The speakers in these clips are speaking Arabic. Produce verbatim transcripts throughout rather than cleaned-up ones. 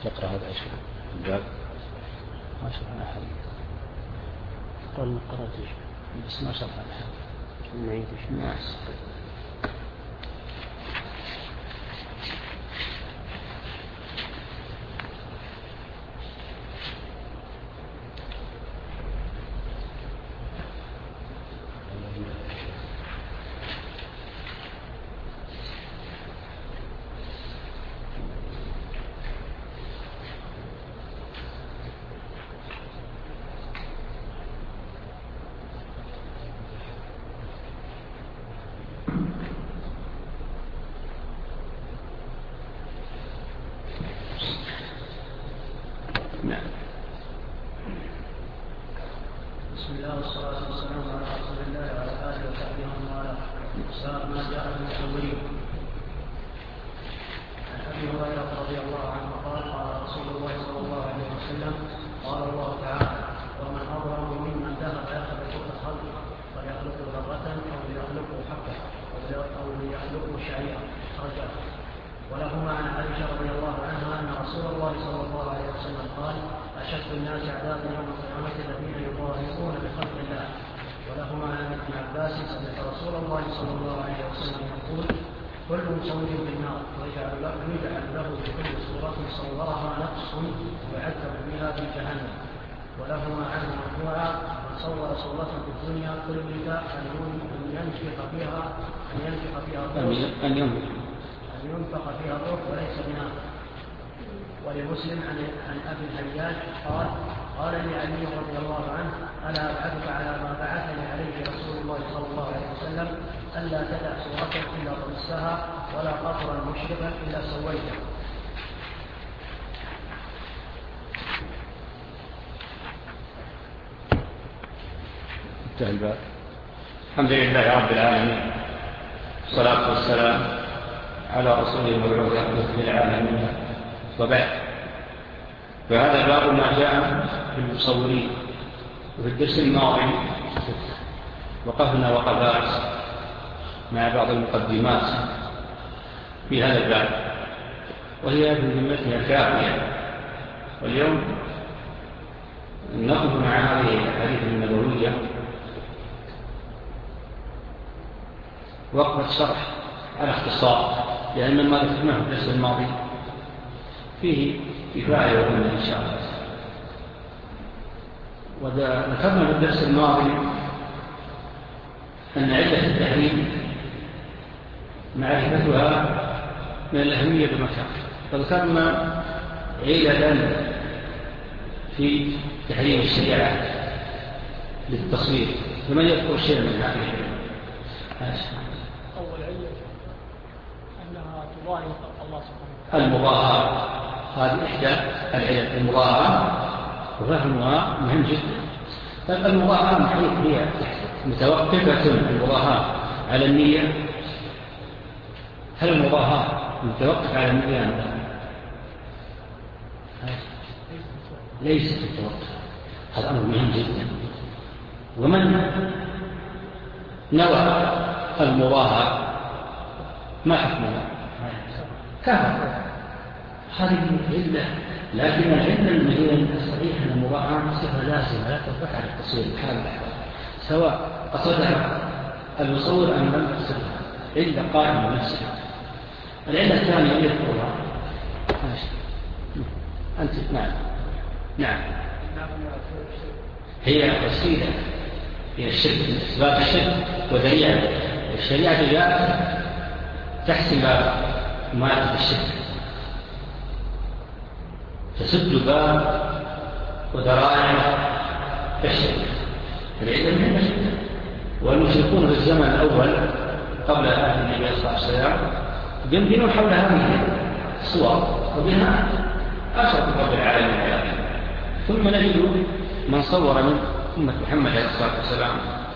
تقرأ هذا يا شيخ الباب؟ ما شرحنا أحد. قال ما قرأتش بس ما شرحنا أحد. نعيد ما ولهما عن عائشة رضي الله عنها أن رسول الله صلى الله عليه وسلم قال أشد الناس عذابا يوم القيامة الذين يضاهئون بخلق الله. ولهما عن ابن عباس سمع رسول الله صلى الله عليه وسلم يقول كل مصور في النار ويجعل له, يجعل له بكل صورة صورها نقص ويعذب بها في جهنم. ولهما عنه مرفوعا من صور صورة في الدنيا كلفت أن ينفخ فيها أن ينفخ فيها أن أن ينفق فيها الروح وليس بنار. ولمسلم عن, عن أبي الهياج قال قال لي علي رضي الله عنه ألا أبعثك على ما بعثني عليه رسول الله صلى الله عليه وسلم ألا تدع صورة إلا طمسها ولا قطرا مشرقا إلا سويته. الحمد لله رب العالمين والصلاة والسلام على رسول المبعوث رحمة للعالمين وبعد. فهذا باب ما جاء في المصورين. وفي الدرس الماضي وقفنا وقفات مع بعض المقدمات في هذا الباب وهي في ذمتها كافية. واليوم نقف مع هذه الحديث النبوية وقفة شرح على اختصار، لأن ما ذكرناه في الدرس الماضي فيه كفاية وقلنا إن شاء الله. وذكرنا في الدرس الماضي أن علة التحريم معرفتها من الأهمية بمكان. فذكرنا علة في تحريم الشريعة للتصوير، فمن يذكر شيئا من هذه العلة؟ أول علة أنها تضاهي خلق الله سبحانه وتعالى. المضاهاة هذه إحدى العلل، المضاهاة وفهمها مهم جدا. طيب المضاهاة محيط هي متوقفة المضاهاة على النية؟ هل المضاهاة متوقف على النية؟ ليس متوقف. هذا أمر مهم جدا. ومن نوى المضاهاة ما حكمه؟ كافر. هذه علة. لكن العلة المهمة الصحيحة أن المضاهاة صفة لازمة لا تنفك على التصوير بحال الأحوال، سواء قصدها المصور أم لم يقصدها، علة قائمة نفسها. العلة الثانية هي القرآن. أنت نعم نعم هي وسيلة هي الشرك من أسباب الشرك ودليل. الشريعة جاءت تحسن مادة الشرك، تسد باب وذرائع الشرك. العلم مهمة جدا. والمشركون في الزمن الأول قبل آل النبي صلى الله عليه وسلم يمكنون حول هذه الصور وبها أشرف رب العالمين على. ثم نجد من صور من أمة محمد عليه الصلاة والسلام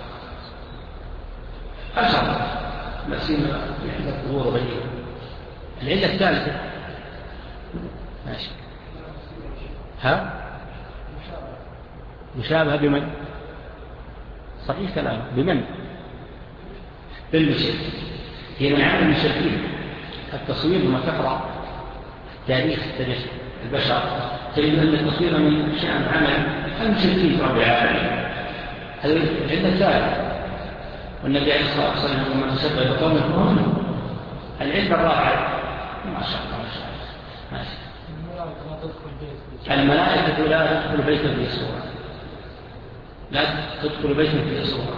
أشرف مسينا عند الظهور وغيره. العلة الثالثة ماشي ها مشابهة بمن؟ صحيح كلام بمن؟ بالمشرك. هي من عمل المشركين. التصوير لما تقرأ تاريخ تاريخ البشر تجد أن التصوير من شأن عمل المشركين في رب العالمين. هذا العلة الثالثة. والنبي عليه الصلاة والسلام يقول من تشبه بقوم فهم العلة الرابعة. ما شاء الله ما شاء الله ماشي. الملائكة لا تدخل بيتا في صورة، لا تدخل بيتا في صورة.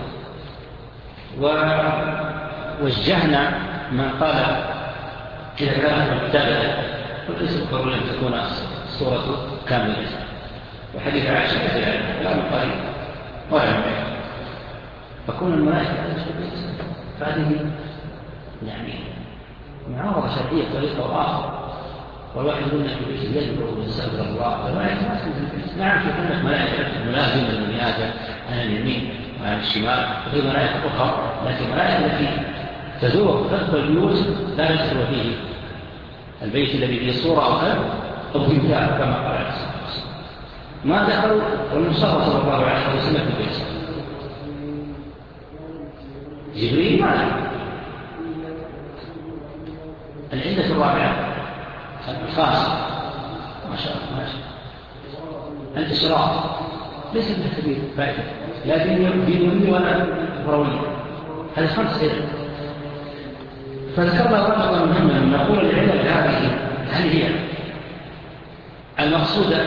ووجهنا من قال إذا كانت مبتدأة فليس بالضرورة أن تكون الصورة كاملة. وحديث عائشة لا مقارن ولا مقارن. فكون الملائكة فهذه يعني معارضة شرعية طريقة وآخر. والواحد يقول في بيته يدعو ويستغفر الله، الملائكة ما تكون في البيت. نعم في عندك ملائكة ملازمة لبني آدم عن اليمين وعن الشمال، وفي ملائكة أخرى، لكن الملائكة التي تزور وتدخل البيوت لا يدخل فيه البيت الذي فيه صورة أو كلب أو تمثال كما قال عليه الصلاة والسلام. ما دخلوا والمصطفى صلى الله عليه وسلم في البيت. جبريل ما دخل. العلة الرابعة الخاصة ما شاء الله ما شاء الله الإشراف ليس بالتكبير فائدة لا دينية ولا أخروية. هذه خمس علل. فذكرنا رابطا مهما نقول العلل هذه هل هي المقصودة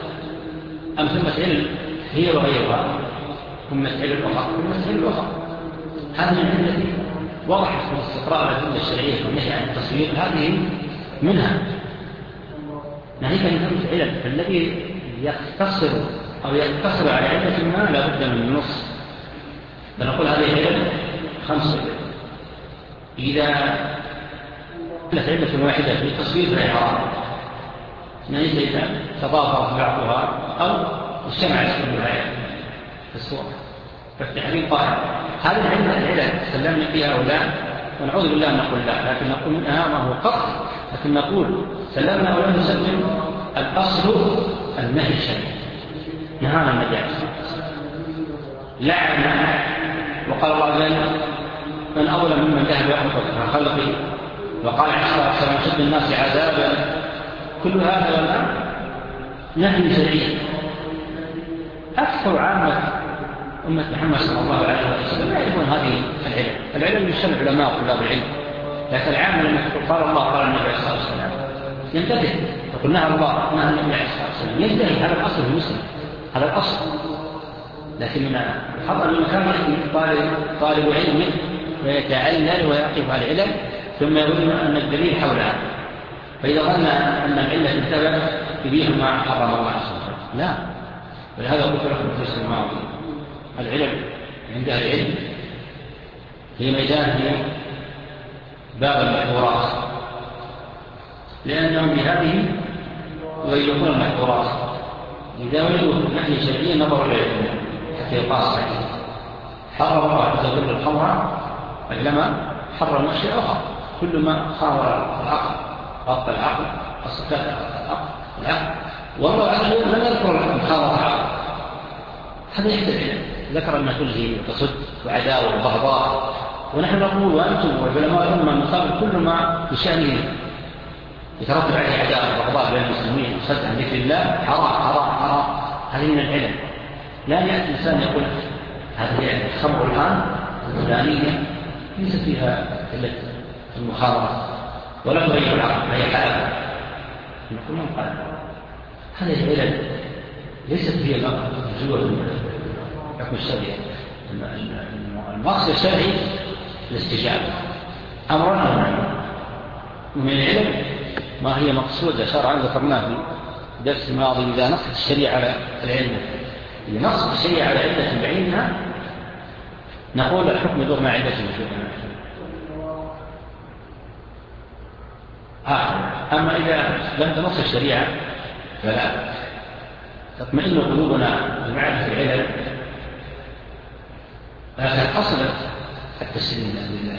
أم ثمة علل هي وغيرها ثمة علل أخرى ثمة علل أخرى. هذه العلة التي وضحت في استقراء الأدلة الشرعية والنهي عن التصوير هذه منها. ناهيك عن ثمة علل فالذي يقتصر أو يقتصر على علة ما لا بد من النص. فنقول هذه علل خمسة. إذا كانت علة واحدة في تصوير الإعراب ناهيك إذا تضافرت بعضها أو اجتمعت كلها في الصورة فالتحريم قائم. هذه العلة العلل سلمنا فيها أو لا ونعوذ بالله أن نقول لا، لكن نقول منها ما هو قطع. لكن نقول سلمنا أو لا نسلم الأصل النهي الشرعي. نهانا النبي عليه الصلاة والسلام لعن وقال الله عز وجل من أولى ممن ذهب يحفظ عن خلقه وقال عليه الصلاة والسلام شد الناس عذابا. كل هذا والآن نهي شرعي. أكثر عامة أمة محمد صلى الله عليه وسلم لا يعرفون هذه العلم. العلم من شأن العلماء وطلاب العلم، لكن العامة لما تقول قال الله قال النبي عليه الصلاة والسلام ينتبه. تقول نهى الله نهى النبي عليه الصلاة والسلام ينتهي. هذا الأصل في المسلم، هذا الأصل. لكن من الخطأ من مكان يأتي طالب طالب علم ويتعلل ويقف على العلم ثم يظن أن الدليل حولها، فإذا ظن أن العلة انتبه يبيح ما حرم الله سبحانه وتعالى. لا. ولهذا قلت لكم في الدرس الماضي العلم عند أهل العلم في ميدان في باب المحظورات، لأنهم بهذه يغيرون المحظورات. إذا وجدوا نهي شرعي نظروا إليه حتى يقاس عليه. حرم الله عز وجل الخمر بينما حرم أشياء أخرى. كل ما خاور العقل غطى العقل الصفات العقل العقل والله عز وجل لم يذكر مخاورة العقل. هذا يحتاج ذكر أن تلهي وتصد وعداوة وبغضاء، ونحن نقول وأنتم والعلماء الأمة المقابل كل ما بشأنه يترتب عليه عداوة وبغضاء بين المسلمين وصد عن ذكر الله حرام حرام حرام. هذه من العلم. لا يأتي إنسان يقول هذه الخمر الآن الفلانية ليس فيها إلا المخابرة ولا تغير العقل هي حالة. نقول من قال هذه العلم ليست هي الجوة حكم الشرعي. المقصد الشرعي الاستجابة أمرنا من العلم ما هي مقصودة شرعا ذكرناه في درس الماضي. إذا نصت الشريعة على العلم إذا نصت الشريعة على علة بعينها نقول الحكم يدور مع علة مشروعة. آخر. أما إذا لم تنص الشريعة فلا تطمئن قلوبنا بمعرفة العلم، لكن أصلت التسليم لله.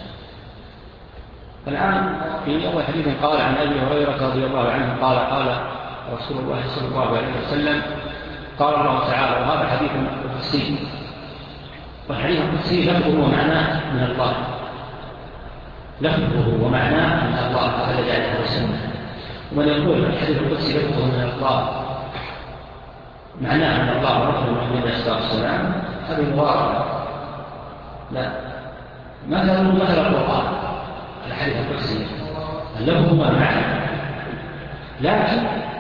الآن في أول حديث قال عن أبي هريرة رضي الله عنه قال قال رسول الله صلى الله عليه وسلم قال الله تعالى، وهذا حديث قدسي، والحديث القدسي لفظه ومعناه من الله، لفظه ومعناه من الله تعالى جعله وسلم. ومن يقول الحديث القدسي لفظه من الله معناه أن الله رب المؤمنين عليه الصلاة والسلام، هذه مباركة. لا، مثلا مثل القرآن الحديث القدسي اللفظ هو المعنى، لكن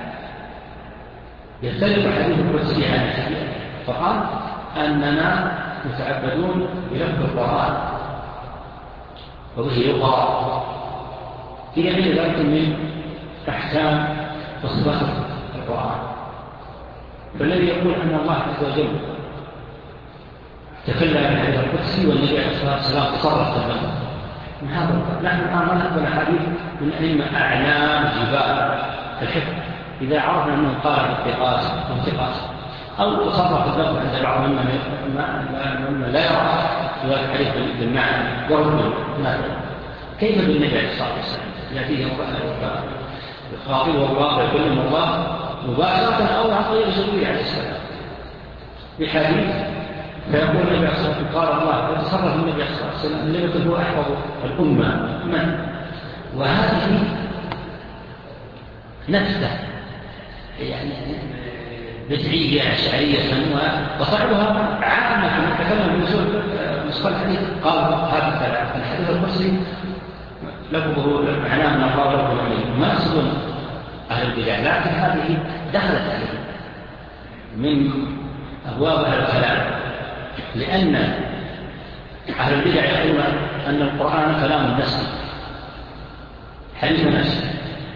يختلف الحديث القدسي عن الحديث القرآن أننا متعبدون بلفظ القرآن وبه يقرأ في غير ذلك من أحكام وصفات القرآن. فالذي يقول أن الله عز وجل تكلم بالحديث القدسي والنبي عليه الصلاة والسلام تصرف في اللفظ من هذا القرآن. نحن الآن ما نقبل حديث من أئمة أعلام جبال الحفظ إذا عرفنا أنه قال بالتقاس أو انتقاس أو تصرف اللفظ عند بعض ممن لا يرى ذلك الحديث بالمعنى يرد ماذا؟ كيف بالنبي عليه الصلاة والسلام يأتيه خاطبه الله ويكلم الله مباشرة أو عن طريق جبريل عليه السلام بحديث فيقول النبي عليه الصلاة والسلام قال الله وتصرف النبي عليه الصلاة والسلام لم يكن هو أحفظ الأمة من؟ وهذه نكتة يعني بدعية أشعرية وصاحبها عامة نتكلم بنزول نسخة الحديث قال هذا الحديث القدسي لفظه معناه من الله رب العالمين ما يقصدون أهل البدع، لكن هذه دخلت عليه من أبواب أهل الكلام، لأن أهل البدع يقولون أن القرآن كلام نفسي حديث نفسي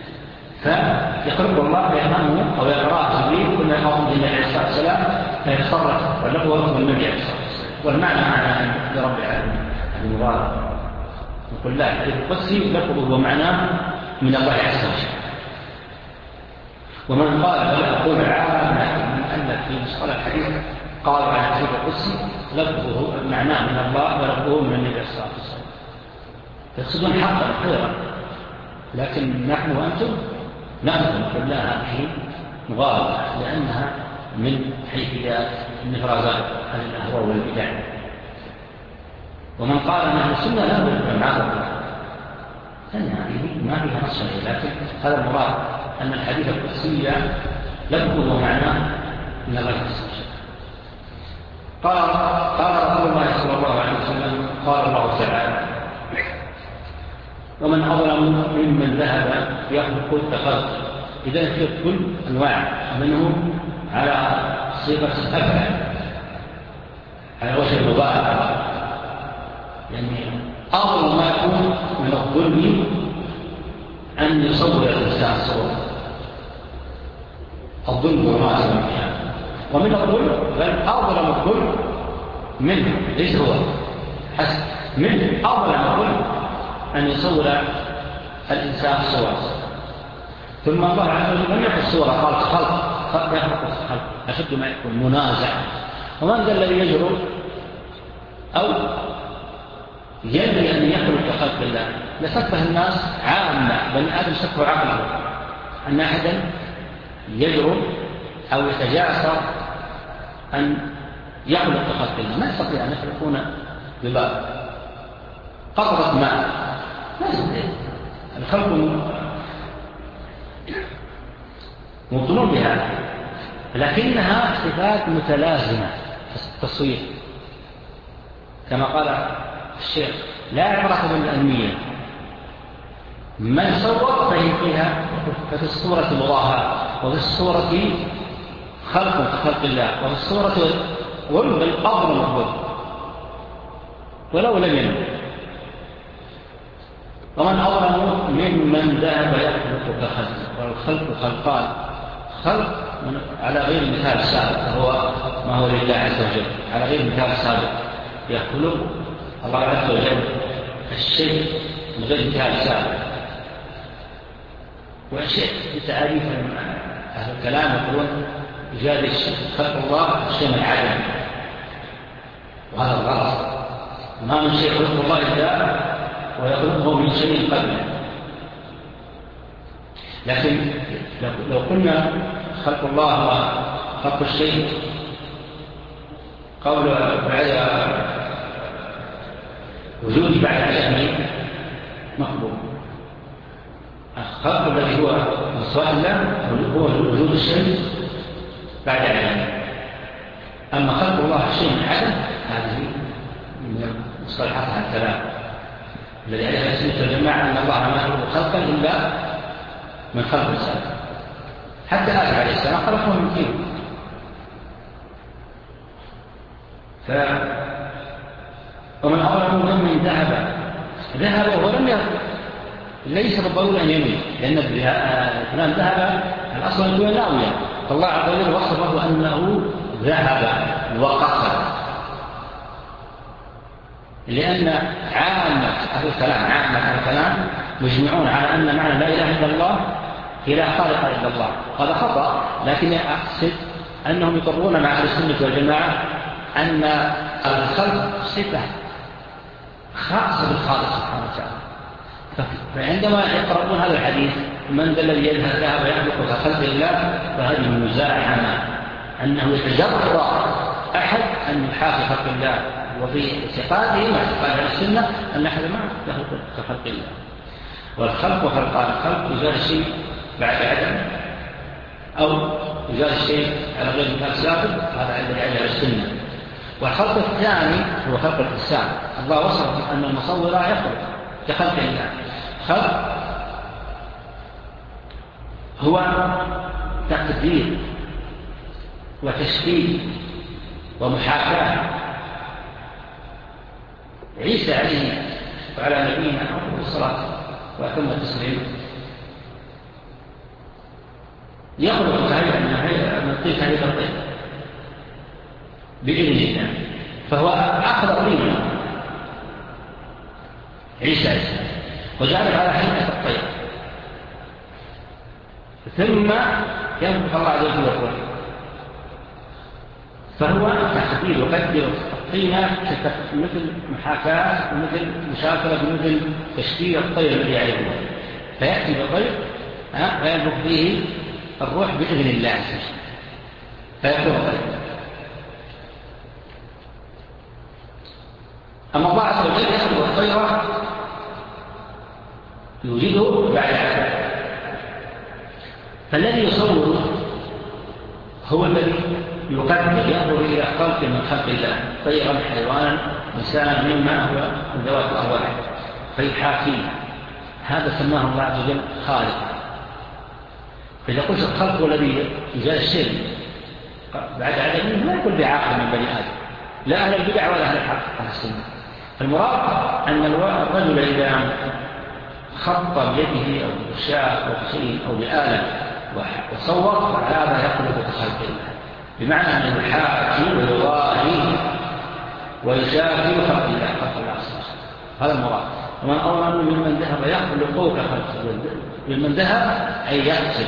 فيخلق الله يفهمه أو يقرأه جبريل كما يقوم به النبي عليه الصلاة والسلام فيتصرف واللفظ هو النبي عليه الصلاة والسلام والمعنى معنى لرب العالمين المبارك. نقول لا، الحديث القدسي لفظه ومعناه من الله عز وجل. ومن قال ولا أقول عامة من أن في مصطلح الحديث قال عن الحديث القدسي لفظه معناه من الله ولفظه من النبي عليه الصلاة والسلام يقصدون حقا خيرا، لكن نحن وأنتم نأخذ نقول لا هذه مغالطة لأنها من حيثيات النفرازات عن الأهواء والبدع. ومن قال أن السنة لا بد من عذر أن هذه ما فيها نص عليه، لكن هذا المراد أن الحديث القدسي لفظه ومعناه من الله عز وجل. قال قال رسول الله صلى الله عليه وسلم قال الله تعالى ومن أظلم ممن ذهب يخلق الخلق. إذا في كل أنواع منه على صيغة أفعل على وجه المبالغة، يعني أظلم ما يكون من الظلم أن يصور الإنسان صورة الظلم والمعصية منها، ومن الظلم بل أظلم الظلم منه ليس هو حسب من أظلم الظلم أن يصور الإنسان صورة. ثم الله عز وجل لم يقل صورة قال خلق خلق يخلق الخلق أشد ما يكون منازع. ومن ذا الذي يجرؤ أو ينبغي أن يخلق خلق الله؟ لسفه الناس عامة بني آدم سفه عقله أن أحدا يجرؤ أو يتجاسر أن يخلق خلق الله. ما يستطيع أن يخلقون بباب قطرة ماء ما يستطيع. الخلق مبطلون بها، لكنها صفات متلازمة في التصوير كما قال الشيخ لا عبرة بالأنمية من صور فهي فيها ففي الصورة مضاهاة وفي الصورة خلق كخلق الله وفي الصورة ظلم بل أظلم الظلم ولو لم ينم. ومن أظلم ممن ذهب يخلق كخلق والخلق خلقان خلق على غير مثال سابق هو ما هو لله عز وجل على غير مثال سابق يخلق الله عز وجل الشيء من غير مثال سابق. والشيء بتعريف أهل الكلام يقولون إيجاد خلق الله الشيء من عدم، وهذا الغلط. ما من شيء خلق الله إلا ويخلقه من شيء قبله. لكن لو قلنا خلق الله وخلق الشيء قول بعد وجود بعد عدمه مقبول، الخلق الذي هو مصوات الله هو وجود الشيء بعد عدم. أما خلق الله الشيء من عدم هذه من مصطلحاتها الثلاث الذي عليها السنة والجماعة أن الله ما يخلق خلقا إلا من خلق الإنسان. حتى آدم عليه السلام خلقه من طين. ف ومن أظلم ممن ذهب ذهب ولم يذهب ليس بالضروري أن ينوي، لأن فلان ذهب الأصل يكون ناويا، فالله عز وجل وصفه أنه ذهب وقصد، لأن عامة أهل الكلام عامة أهل الكلام مجمعون على أن معنى لا إله إلا الله هي لا خالق إلا الله. هذا خطأ، لكن أقصد أنهم يقرون مع أهل السنة والجماعة أن الخلق صفة خاصة بالخالق سبحانه وتعالى. فعندما يقرؤون هذا الحديث من ذا الذي يذهب يخلق كخلق الله، فهذه المزاحمة أنه يتجرأ أحد أن يحاكي خلق الله، وفي اعتقاده مع اعتقاد السنة أن أحد ما يخلق كخلق الله. والخلق وخلقان، الخلق يزال الشيء بعد عدم أو يزال الشيء على غير مثال سابق، هذا الذي عليه السنة. والخلق الثاني هو خلق الإنسان. الله وصف أن المصور يخلق كخلق الله. خلق هو تقدير وتشكيل ومحاكاة. عيسى عليه وعلى نبينا أفضل الصلاة وأتم التسليم يخلق هيئة من الطيف هيئة الطيف بإذن الله، فهو أخذ طيبا عيسى عيسى وجعله على هيئة الطير، ثم ينفخ الله عز وجل الروح، فهو تقدير يقدر الطينة مثل محاكاة ومثل مشاكلة ومثل تشكيل الطير الذي عليه الله، فيأتي بالطير فينفخ فيه الروح بإذن الله عز وجل فيكون طير. أما الله عز وجل يخلق الطير يوجده بعد عدم، فالذي يصور هو الذي يقدر ينظر إلى خلق من خلق الله، طيرا حيوانا إنسانا مما هو من ذوات الأرواح فيحاكيه، هذا سماه الله عز وجل خالقا. فإذا قلت الخلق هو الذي يزال الشيء بعد عدم لا يقول بعاقل من بني آدم، لا أهل البدع ولا أهل الحق أهل السنة. المراد أن الرجل إذا خط بيده أو بشاء أو بشيء أو بآلة وصور فهذا يخلق كخلق الله، بمعنى أنه يحاكي ويضاهي ويشاكل خلق الله خلق الله هذا المراد. ومن أظلم ممن ذهب يخلق كخلق ممن ذهب أي يقصد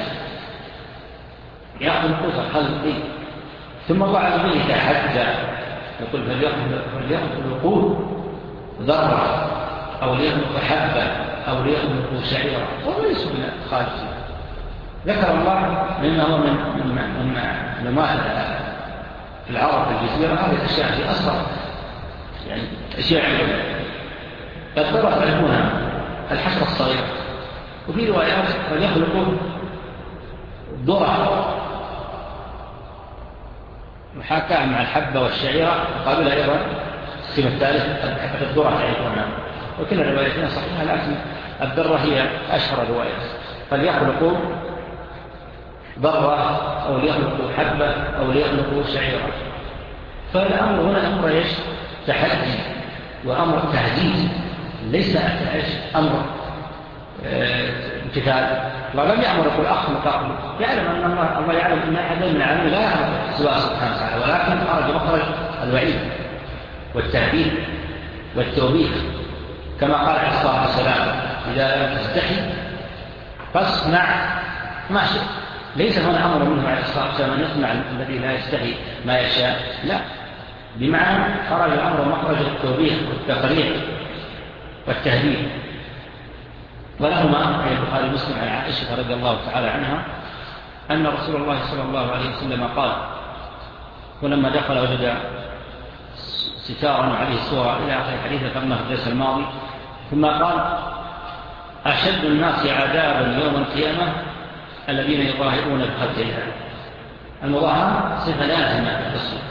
يخلق كخلق، ثم الله عز وجل يتحدى يقول فليخلقوا ذرة أو ليخلقوا حبة أو ليخلقوا شعيرا، وليسوا من الخالقين. ذكر الله مما هو من مما في العرب في الجزيرة هذه الأشياء في أصغر يعني أشياء قد ضرب علمها الحشرة الصغيرة، وفي روايات فليخلقوا ذرة محاكاة مع الحبة والشعيرة، قابلها أيضا السمة الثالث حبة الذرة تعرفونها، وكل الروايتين صحيحة، لكن الذرة هي أشهر رواية. فليخلقوا ذرة أو ليخلقوا حبة أو ليخلقوا شعيرة. فالأمر هنا أمر إيش؟ تحدي وأمر تهديد، ليس أمر امتثال. الله لم يأمر يقول أخلق أخلق، يعلم أن الله, الله يعلم أن أحدا من العالم لا يعلم سواه سبحانه وتعالى، ولكن خرج مخرج الوعيد والتهديد والتوبيخ، كما قال عليه الصلاة والسلام إذا لم تستحي فاصنع ما شئت. ليس هنا أمر منه عليه الصلاة والسلام أن يصنع الذي لا يستحي ما يشاء، لا، بمعنى خرج الأمر مخرج التوبيخ والتقريع والتهديد. ولهما في البخاري ومسلم عن عائشة رضي الله تعالى عنها أن رسول الله صلى الله عليه وسلم قال، ولما دخل وجد ستارا عليه صورة إلى آخر الحديث ذكرناه في الدرس الماضي، ثم قال أشد الناس عذابا يوم القيامة الذين يظاهرون بخلق الله. المظاهرة صفة لازمة في التصوير.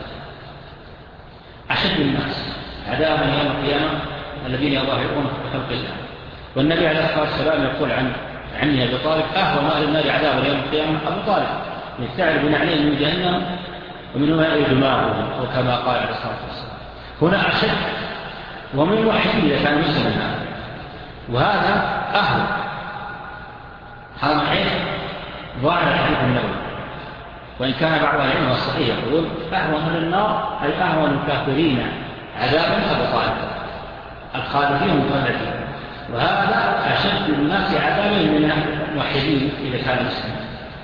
أشد الناس عذابا يوم القيامة الذين يظاهرون بخلق الله. والنبي عليه الصلاة والسلام يقول عن عني أبي طالب أهون أهل النار عذابا يوم القيامة أبو طالب، يستعرض من عليه من جهنم ومن هو يأي دماغه، وكما قال عليه الصلاة والسلام. هنا أشد ومن الوحيد إذا كان مسلما، وهذا أهون. هذا معين ظاهر الحديث النبوي، وإن كان بعض العلم الصحيح يقول أهون أهل النار أي أهون الكافرين عذابا أبو طالب الخالدين المخلدين، وهذا أشد الناس عذابا من الموحدين إذا كان مسلما.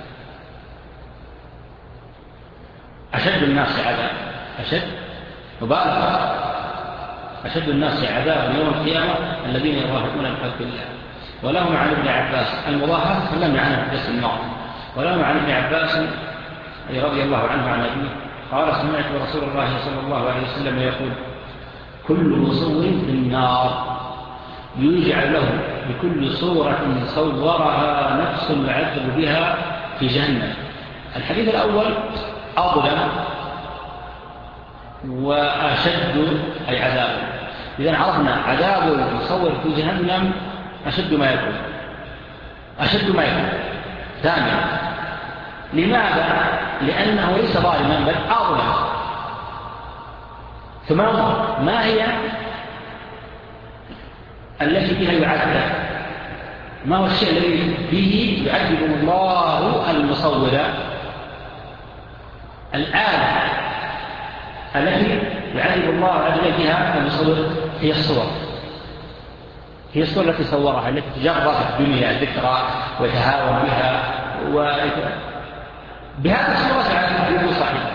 أشد الناس عذابا أشد مبالغة أشد الناس عذابا يوم القيامة الذين يظاهرون بخلق الله. ولهم عن ابن عباس المظاهرة تكلمنا عنها في الدرس الماضي. ولهم عن ابن عباس رضي الله عنه عن أبيه قال سمعت رسول الله صلى الله عليه وسلم يقول كل مصور في النار يجعل له بكل صورة صورها نفس يعذب بها في جهنم. الحديث الأول أظلم وأشد أي عذابا. إذن عرفنا عذاب المصور في جهنم أشد ما يكون أشد ما يكون ثانيا. لماذا؟ لأنه ليس ظالما بل أظلم. ثم ما هي التي فيها يعذب؟ ما هو الشيء الذي فيه يعذب الله المصور؟ الآلة التي يعذب الله عز وجل بها المصور هي الصور، هي الصور التي صورها، التي تجرى في الدنيا ذكرى ويتهاون بها، وبهذا الصورة يعذب صحيح.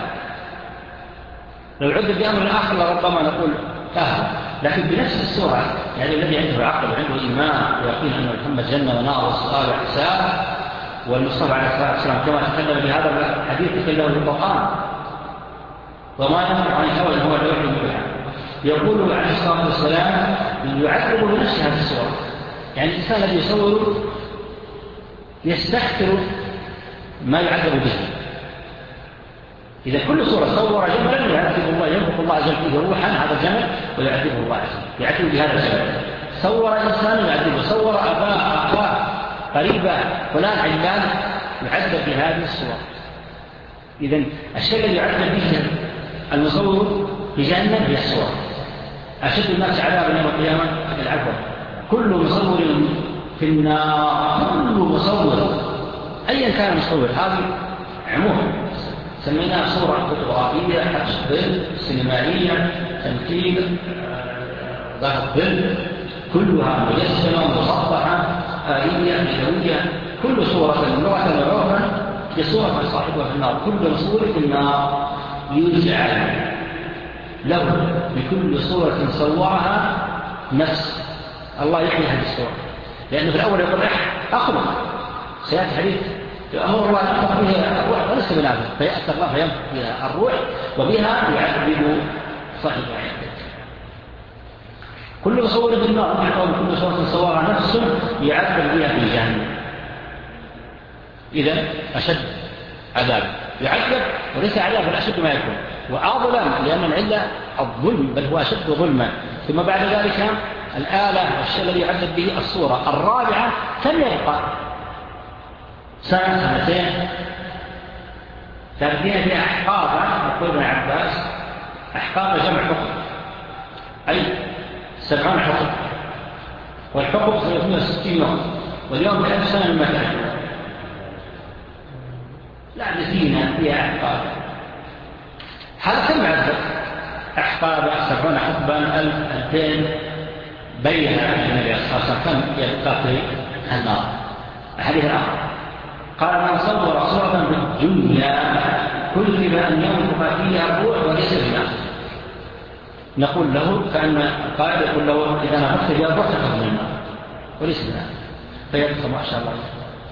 لو عذب بأمر آخر لربما نقول أهل، لكن بنفس الصورة يعني الذي عنده عقل وعنده إيمان ويقين أن محمد جنة ونار والصلاة والحساب، والمصطفى عليه الصلاة والسلام كما تكلم بهذا الحديث تكلم بالقرآن وما ينفع عن الهوى هو الوحي المبين. يقول عليه الصلاة والسلام يعذب بنفس هذه الصورة. يعني الإنسان الذي يصور يستكثر ما يعذب به. إذا كل صورة صور جملا يعذب الله، ينفق الله عز وجل فيه روحا هذا الجمل ويعذبه الله عز وجل، يعذب بهذا الجمل. صور إنسان يعذبه، صور أباه أخاه قريبا فلان علان يعذب بهذه الصور. إذن الشيء الذي يعذب به المصور في جهنم هي الصور. أشد الناس عذابا يوم القيامة العفو. كل مصور في النار، كل مصور أيا كان مصور، هذه عموما سميناها صورة فوتوغرافية، حبس ظل، سينمائية، تمثيل ذات الظل، كلها مجسمة مسطحة آلية يدوية. كل صورة لغة وعرفا هي صورة صاحبها في النار. كل مصور في النار يجعل له بكل صورة صورها نفس. الله يحيي هذه الصورة، لأنه في الأول يقول أخلق سيأتي حديث أمر الله ينفق بها الروح وليس بنافذ، فيأتي الله فينفق بها الروح وبها يعذب صاحبها. كل صورة في النار أو كل صورة صورها نفس يعذب بها في جهنم. إذن أشد عذاب يعذب، وليس عذاب الأشد ما يكون، وأظلم لأن العلة الظلم بل هو أشد ظلما. ثم بعد ذلك الآلة والشيء الذي يعذب به الصورة. الرابعة كم يبقى سنة سنتين تبدين في أحقابة. يقول ابن عباس أحقابة جمع حكم أي سبعون حكم، والحكم ثلاثمائة وستين يوم، واليوم بألف سنة مما كان. لا نسينا فيها أحقابة. هذا كم عذب؟ أحقابة سبعون حقبا ألف ألفين بينها النبي صلى الله عليه وسلم كم يبقى في النار. الحديث الآخر قال من صور صورة في الدنيا كلف أن ينفخ فيها الروح وليس بنافذ. نقول له كأن القائد يقول له إذا نفخت بها الروح تخرج من النار وليس بنافذ، فيبقى ما شاء الله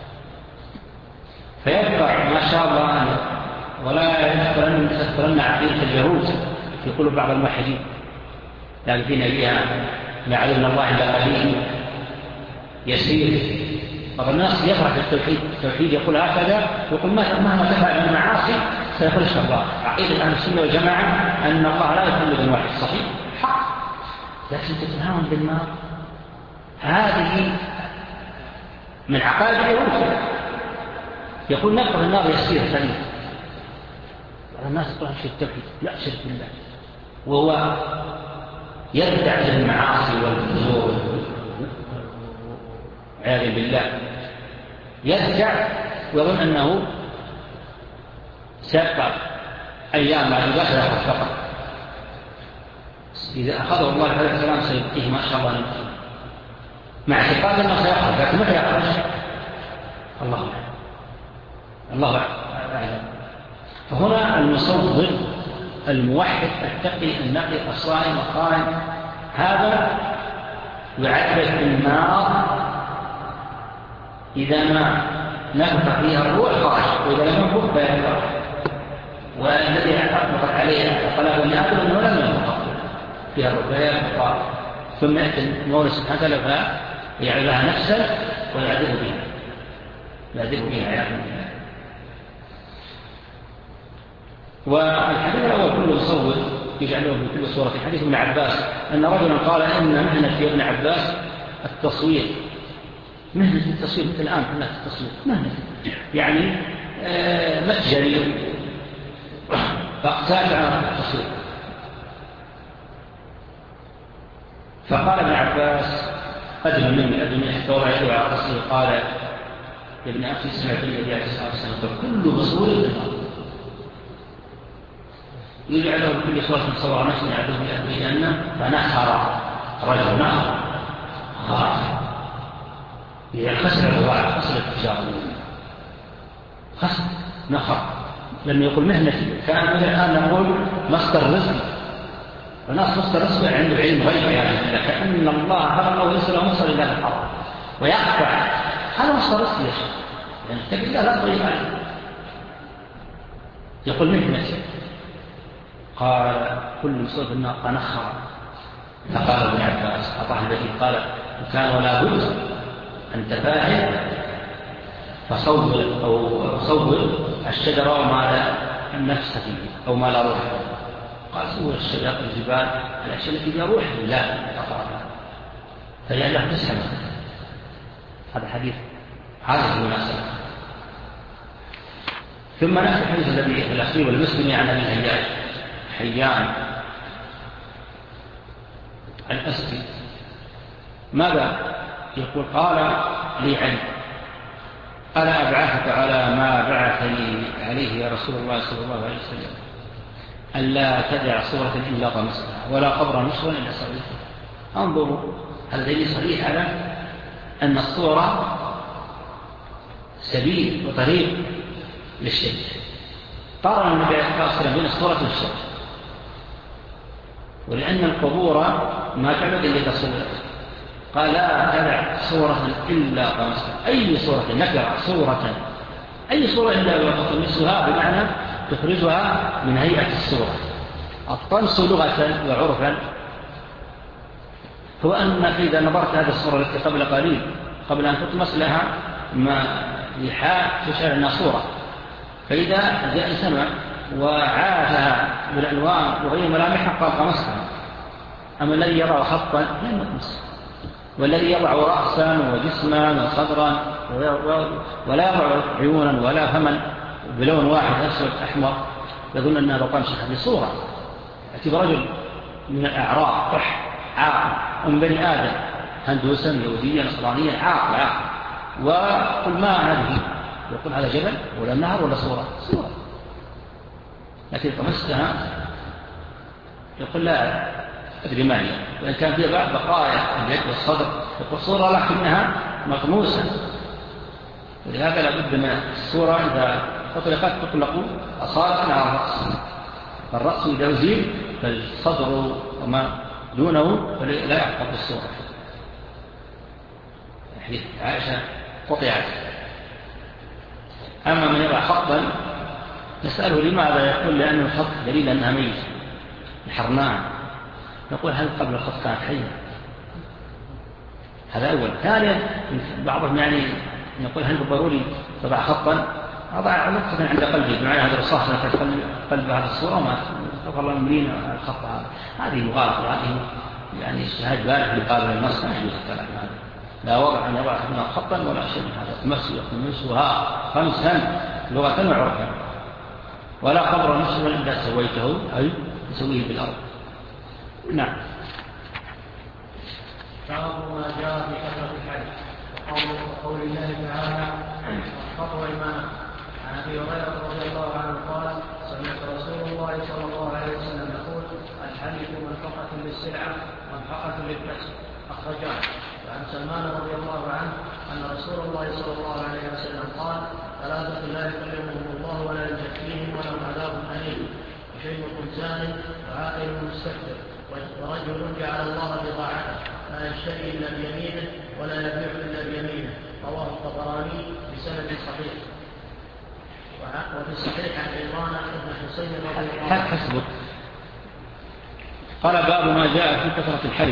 فيبقى ما شاء الله. ولا يذكرن عقيدة اليهود في قلوب بعض الموحدين لكن فينا بها ما علمنا الله إلا قليل يسير. بعض الناس يفرح بالتوحيد، التوحيد يقول هكذا، يقول مهما تفعل من المعاصي سيخرجك الله. عقيدة أهل السنة والجماعة أن الله لا يخلد الواحد، صحيح حق، لكن تتهاون بالنار هذه من عقائد اليهود. يقول نقر النار يسير خليل. الناس يقولون شرك التوحيد، لا شرك بالله، وهو يدع المعاصي والفجور عياذا بالله، يدع ويظن أنه سيبقى أيام بعد ذلك يخرج فقط. إذا أخذه الله هذا الكلام سيبقيه ما شاء الله نبقى. مع اعتقاد أنه سيخرج، لكن متى يخرج؟ الله أعلم، الله أعلم. فهنا المصور الموحد التقي النقي الصائم القائم هذا يعذب النار إذا ما نفخ فيها الروح خرج، وإذا لم ينفخ فينفخ. والذي أطلقت عليه طلب الناس أنه لم ينفخ فيها الروح فينفخ، ثم يأتي المولى سبحانه وتعالى فيعذبها نفسه ويعذب بها، يعذب بها عياذا بالله. والحديث الأول كله مصور يجعله في كل صورة. في حديث ابن عباس أن رجلا قال إن مهنة في ابن عباس التصوير، مهنة التصوير مثل الآن مهنة التصوير، مهنة يعني آه متجري فاقتال عن التصوير. فقال ابن عباس أدل مني أدل مني حتى وضع يدعو على رأسه قال يا ابن أخي سمعت النبي عليه الصلاة والسلام كل مصور بالنار، يجعله بكل صورة صور نفسه يعده بأهل الجنة. فنحر رجل نحر خاف إذا خسر الرواع خسر التجارة خسر نحر. لم يقول مهنتي، كان الآن نقول مصدر رزق، والناس مصدر رزق عنده علم غيب يعني كأن الله خلقه وليس له مصدر إلا الحرام ويقطع، هذا مصدر رزق يا شيخ يعني اتق الله لا تضيع عليه. يقول مهنتي، قال كل مصور في النار فنخر. فقال ابن عباس أطاح البديل قال كان ولا بد أن تفاعل فصور أو صور الشجرة وما لا النفس فيه أو ما لا روح. قال صور الشجرة الجبال الأشياء التي فيها روح لا أطاعها فهي له تسحب. هذا حديث هذا المناسبة. ثم نفس الحديث الذي في الأخير والمسلم عن أبي الحجاج حيان الأسدي ماذا يقول؟ قال لي علي ألا أبعثك على ما بعثني عليه يا رسول الله صلى الله عليه وسلم ألا تدع صورة إلا طمسها ولا قبرا نشرا إلا سويته. انظروا هذا دليل صريح على أن الصورة سبيل وطريق للشرك. قارن النبي عليه الصلاة والسلام بين الصورة والشرك، ولأن القبور ما تعبد إلا تصورت. قال لا تدع صورة إلا طمسها، أي صورة نكر صورة أي صورة إلا تطمسها بمعنى تخرجها من هيئة الصورة. الطمس لغة وعرفا هو أنك إذا نظرت هذه الصورة التي قبل قليل قبل أن تطمس لها ما لحاء تشعر أنها صورة، فإذا جاء سمع وعاهها بالألوان وغير ملامحها قال طمسها. أما الذي يضع خطا لم يطمس، والذي يضع رأسا وجسما وصدرا ولا يضع عيونا ولا فما بلون واحد أسود أحمر يظن أنها طمسها بصورة. يأتي برجل من الأعراب قح عاقل أم بني آدم هندوسا يهوديا نصرانيا عاقل عاقل وقل ما هذه، يقول هذا جبل ولا نهر ولا صورة صورة، لكن طمستها يقول لا أدري ما هي، وإن كان فيها بعض بقايا اليد والصدر يقول صورة لكنها مطموسة. ولهذا لابد من الصورة إذا أطلقت تطلق أصالة على الرأس، الرأس إذا أزيل فالصدر وما دونه لا يحفظ الصورة. حديث عائشة قطعت. أما من يضع خطا نسأله لماذا؟ يقول لأن الخط دليل أنها ميت الحرناء. نقول هل قبل الخط كانت حية؟ هذا أول. ثانيا بعضهم يعني يقول هل ضروري تضع خطا؟ أضع نقطة عند قلبي بمعنى هذا الرصاص في قلب هذه الصورة وما تغفر الله المرين الخط هذا. هذه مغالطة، هذه يعني اجتهاد بالغ مقابل النص، ما يجوز الكلام هذا. لا وضع أن يضع هنا خطا ولا شيء من هذا. تمس يخمسها خمسا لغة وعرفا، ولا قبر مسلما إلا سويته أي تسويه بالأرض. نعم. باب ما جاء في كثرة الحج وقول الله تعالى والخطوة إيمانا. عن أبي هريرة رضي الله عنه قال سمعت رسول الله صلى الله عليه وسلم يقول الحلف منفقة للسلعة منفقة للكسب أخرجاه. وعن سلمان رضي الله عنه أن رسول الله صلى الله عليه وسلم قال ثلاثة لا يكلمهم الله ولا يزكيهم ولهم عذاب أليم وشيء زان وعاقل مستكبر ورجل جعل الله بضاعته لا يشتري إلا بيمينه ولا يبيع إلا بيمينه. رواه الطبراني بسند صحيح. وفي الصحيح عن عمران بن حسين رضي الله عنه حسبك. قال باب ما جاء في كثرة الحلف.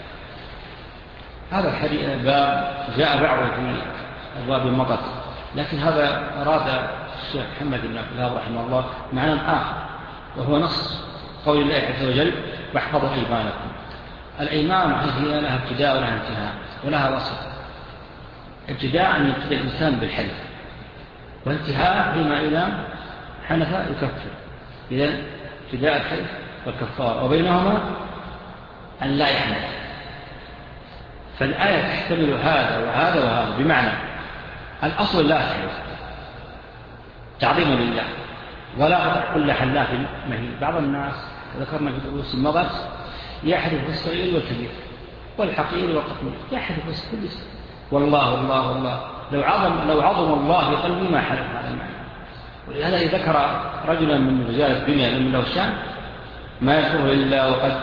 هذا الباب جاء بعضه في أبواب المطر، لكن هذا أراد الشيخ محمد بن عبد الوهاب رحمه الله معنى آخر، وهو نص قول الله عز وجل واحفظوا أيمانكم. الأيمان هي لها ابتداء ولها انتهاء ولها وسط. ابتداء أن يبتدأ الإنسان بالحلف، وانتهاء فيما إذا حنث يكفر. إذن ابتداء الحلف والكفار، وبينهما أن لا يحنث. فالآية تحتمل هذا وهذا وهذا، بمعنى الأصل لا تحلف تعظيما لله ولا كل حلاف مهين. بعض الناس ذكرنا في دروس مضت يحلف الصغير والكبير والحقير والقطير، يحلف كل اسم والله والله والله. لو عظم لو عظم الله في قلبي ما حلف هذا المعنى. ولهذا ذكر رجلا من رجال الدنيا من له شان ما يذكره إلا وقد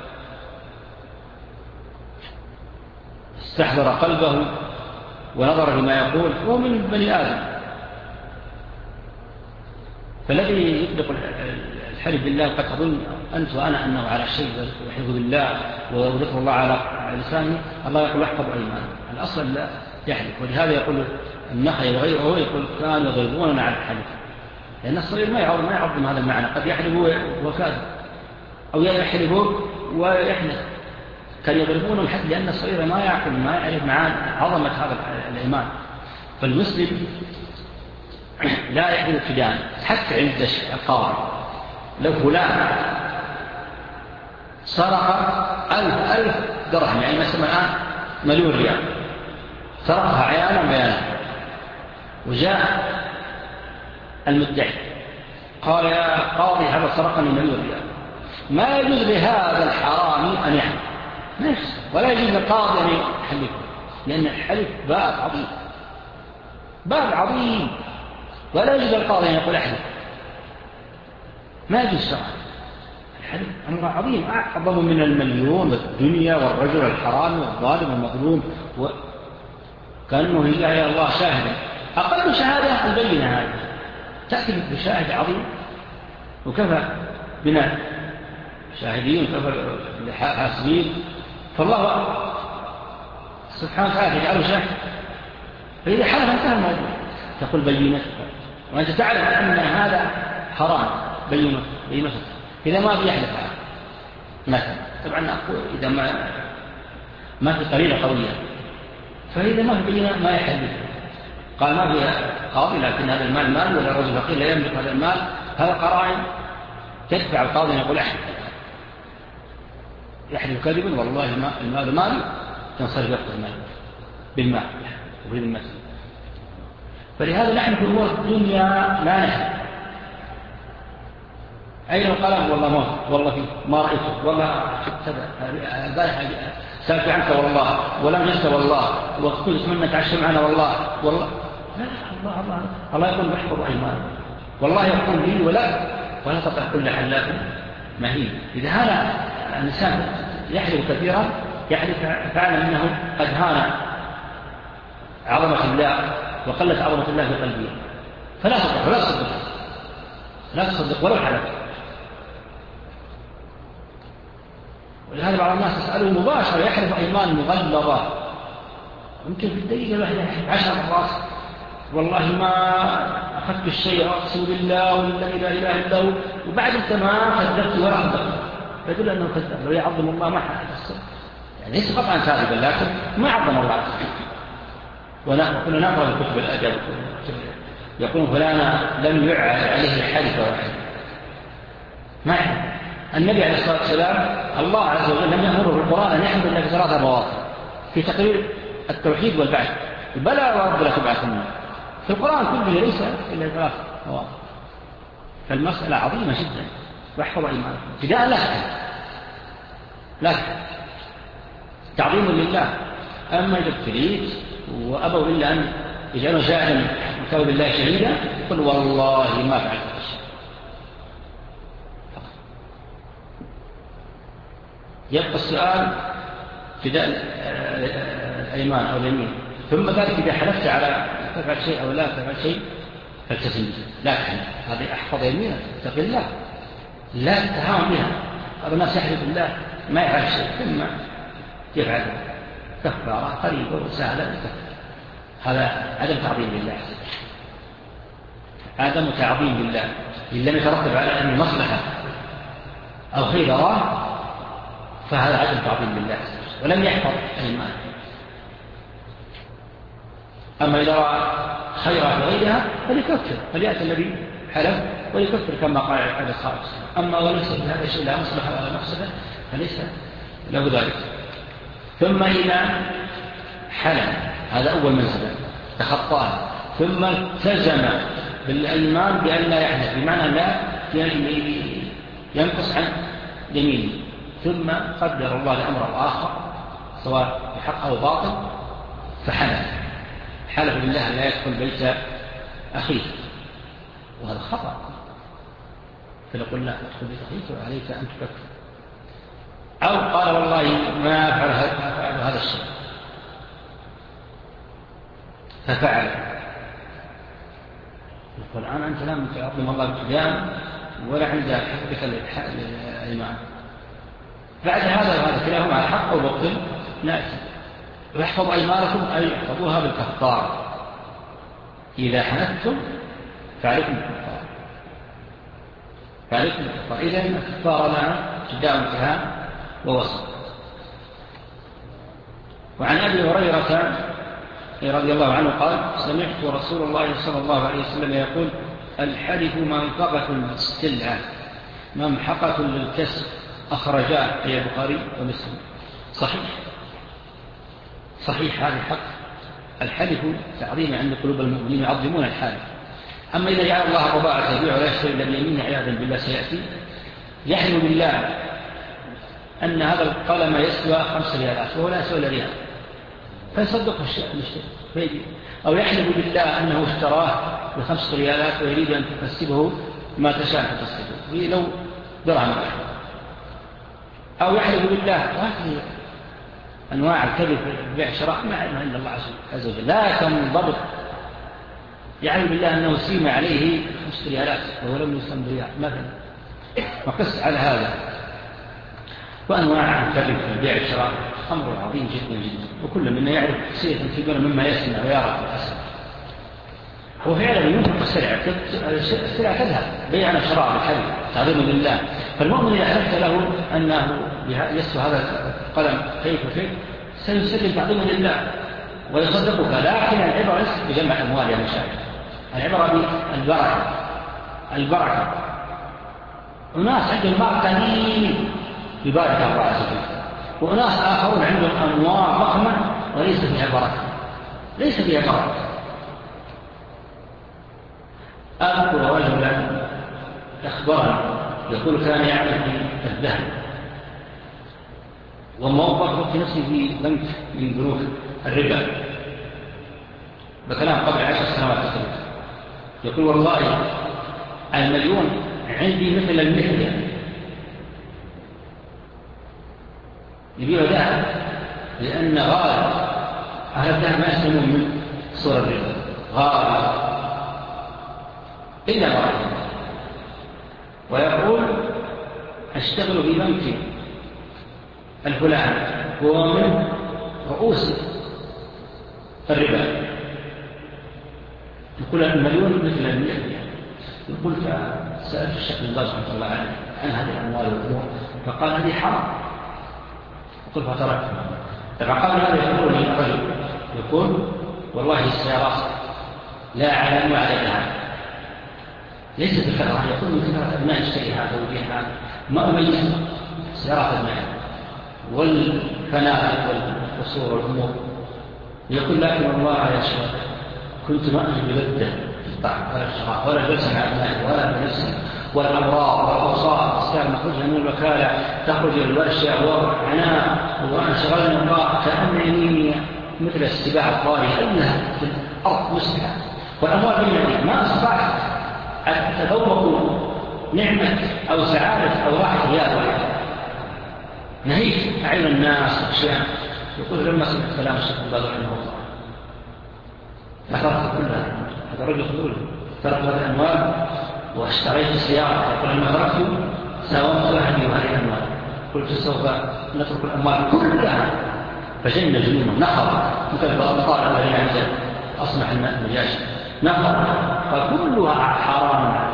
استحضر قلبه ونظر لما يقول، هو من بني آدم. فالذي يطلق الحلف بالله قد تظن أنت وأنا أنه على شيء ويحلف بالله وذكر الله على لسانه، الله يقول احفظ أيمانكم. الأصل لا يحلف. ولهذا يقول النخعي وغيره يقول كانوا يضربوننا على الحلف، لأن الصغير ما يعظم ما يعظم هذا المعنى. قد يحلف وكاذب أو يحلف ويحنث، كان يضربون الحد، لأن الصغير ما يعقل ما يعرف معان عظمة هذا الإيمان. فالمسلم لا يحلف ابتداء حتى عند القاضي. لو فلان سرق ألف ألف درهم، يعني مثلا الآن مليون ريال، سرقها عيانا بيانا، وجاء المدعي قال يا قاضي هذا سرقني مليون ريال، ما يجوز لهذا الحرامي أن يحلف، ما يجوز، ولا يجوز للقاضي أن يحلف، لأن الحلف باب عظيم باب عظيم، ولا يجوز للقاضي أن يقول أحلف، ما يجوز شرعا. الحلف أمر عظيم أعظم من المليون والدنيا والرجل الحرامي والظالم والمظلوم، وكأنه يجعل الله شاهدا. أقل شهادة البينة هذه تأتي بشاهد عظيم، وكفى بنا شاهدين وكفى حاسبين. فالله سبحانه وتعالى يجعله شاهد، فإذا حلف انتهى الموضوع، تقول بينتك، وأنت تعلم أن هذا حرام، بينتك بينتك. إذا ما بيحلف مثلا، طبعا أقول إذا ما ما في قليلة قوية، فإذا ما في بينة ما يحلف. قال ما في قاضي، لكن هذا المال مال، ولا رجل فقير لا يملك هذا المال، هذا قرائن تدفع القاضي أن يقول أحلف، يحلف كذبا والله ما المال مال، تنصرف يأخذ المال بالمال وفي المسجد. فلهذا نحن في أمور الدنيا لا نحلف. أين القلم؟ والله موت، والله فيه ما رأيته، والله البارحة سألت عنك والله، ولم جلس والله، وكنت منك تعشى معنا والله والله لا الله الله الله يقول بحفظ أيمان، والله يقول لي ولا ولا تطع كل حلاف مهين. إذا هذا الإنسان يحلف كثيرا يحلف فعلا أنه قد هان عظمة الله وقلت عظمة الله في قلبه، فلا تطع ولا تصدق، لا تصدق ولو حلف. ولهذا بعض الناس يسأله مباشرة يحلف أيمان مغلظة ممكن في الدقيقة الواحدة يحب عشر مرات والله ما أخذت الشيء أقسم بالله والذي لا إله إلا هو، وبعد أنت ما كذبت ولا أخذت فيدل أنه كذب. لو يعظم الله ما حدث، يعني ليس قطعا كاذبا لكن ما عظم الله. ونحن نقرأ الكتب الأدب يقول فلانا لم يعد عليه حادثة واحدة، ما يحب. النبي عليه الصلاة والسلام الله عز وجل لم يأمره في القرآن أن يحمد الله في ثلاثة مواضع في تقرير التوحيد والبعث، بلى ورب لا تبعثن. في القرآن كله ليس إلا ثلاث مواضع، فالمسألة عظيمة جدا. واحفظ إيمانك ابتداء لا لا تعظيم لله. أما إذا ابتليت وأبوا إلا أن يجعلوا شاهدا وكانوا بالله شهيدا قل والله ما فعلت الشيء. يبقى السؤال ابتداء الأيمان أو اليمين، ثم ذلك إذا حلفت على تفعل شيء أو لا تفعل شيء فالتزم به، لا تحلف. هذه أحفظ يمينك اتق الله، لا تتهاون بها. بعض الناس يحلف بالله ما يفعل شيء ثم يفعل كفارة قريبة وسهلة لكفر. هذا عدم تعظيم لله، عدم تعظيم لله. إن لم يترتب على أن مصلحة أو خير راه فهذا عدم تعظيم لله ولم يحفظ الإيمان. أما إذا رأى خيرها بغيرها فليكفر، فليأتي الذي حلف ويكفر كما قال عليه الصلاة والسلام. أما وليس بهذا الشيء لا مصلحة ولا مفسدة فليس له ذلك. ثم إذا حلف، هذا أول منزلة تخطاها، ثم التزم بالإيمان بأن لا يحلف، بمعنى لا ينقص عن يمينه، ثم قدر الله لأمر آخر سواء بحق أو باطل فحلف، حلف بالله لا يدخل بيت أخيه، وهذا خطأ. فنقول لا تدخل بيت أخيك وعليك أن تكفر. أو قال والله ما أفعل هذا الشيء ففعل، يقول الآن أنت لم تعظم الله ابتداء ولا عند حفظك الإيمان. بعد هذا وهذا كلاهما على حق أو باطل نأتي. واحفظ أيمانكم أي احفظوها بالكفار، إذا حنثتم فعليكم الكفار، فعليكم الكفار. إذن الكفار لنا ابتداء وانتهاء ووسط. وعن أبي هريرة رضي الله عنه قال سمعت رسول الله صلى الله عليه وسلم يقول الحلف منفقة للسلعة ممحقة للكسب، أخرجاه أي البخاري ومسلم. صحيح صحيح هذا الحق. الحلف تعظيم عند قلوب المؤمنين يعظمون الحالف. أما إذا جعل الله طباعة يبيع ولا يشتري إلا بيمين عياذا بالله سيأتي يحلف بالله أن هذا القلم يسوى خمس ريالات وهو لا يسوى إلا ريال فيصدق المشتري، أو يحلف بالله أنه اشتراه بخمس ريالات ويريد أن تكسبه ما تشاء فتكسبه لو درهم واحد. أو يحلف بالله، هذه أنواع الكذب في بيع شراء ما علمها إلا الله عز وجل لا تنضبط. يحلف بالله أنه سيم عليه خمس ريالات وهو لم يسلم ريال مثلا، وقس على هذا. وأنواع الكذب في بيع الشراء أمر عظيم جدا جدا، وكل منا يعرف شيئا كبيرا مما يسمع ويرى في الحسن. هو فعلا ينفق السلعة، السلعة تذهب بيعنا شراء بالحلف تعظيما لله. فالمؤمن إذا حلفت له أنه يسوى هذا القلم كيف وكيف سيسلم تعظيما لله ويصدقك. لكن العبرة ليست بجمع أموال يا مشاهد، العبرة بالبركة. البركة وناس عندهم مال قليل يبارك الله عز وجل، وناس آخرون عندهم أموال ضخمة وليس فيها بركة، ليس فيها بركة. أذكر رجلا أخبرني يقول كان يعمل في الذهب وموظف في نفسه في بنك من بنوك الربا بكلام قبل عشر سنوات تقريبا. يقول والله المليون عندي مثل المحية يبيع ذهب، لأن غالب أهل الذهب ما يسلمون من صور الربا غالب إلا غالب. ويقول أشتغل في بنك الفلان هو من رؤوس الربا، يقول المليون مثل المئة. يقول فسألت الشيخ بن باز رحمه الله عنه عن هذه الأموال والأمور فقال هذه حرام. يقول فتركتها. طبعا قبل هذا يقول لي الرجل يقول والله السيارات لا أعلم عددها ليس بكثرة، يقول من كثرة أبناء اشتريها توجيهها ما أميز سيارات أبناء والفنادق والقصور والأمور. يقول لكن والله يا شيخ كنت ما أجد لذة في الطعم ولا الشراب ولا جلسة مع أبنائي ولا بنفسي، والأمراض والأوصاف السيارة نخرجها من الوكالة تخرج الورشة وعناء وأنا شغلني الله كأنني مثل السباع الطاري أنها في الأرض مسلحة والأموال بالمدينة ما أستطعت أتذوق نعمة أو سعادة أو راحة رياض واحد. نهيت أعين الناس أشياء. يقول لما سمعت كلام الشيخ بن باز رحمه الله فتركت كلها. هذا الرجل يقول تركت الأموال واشتريت سيارة. يقول لما تركت ساومت أهلي وهذه الأموال. قلت سوف نترك الأموال كلها فجن جنونه نخر مثل الطالب الذي عند أصنع النجاشي نخر فكلها حرام.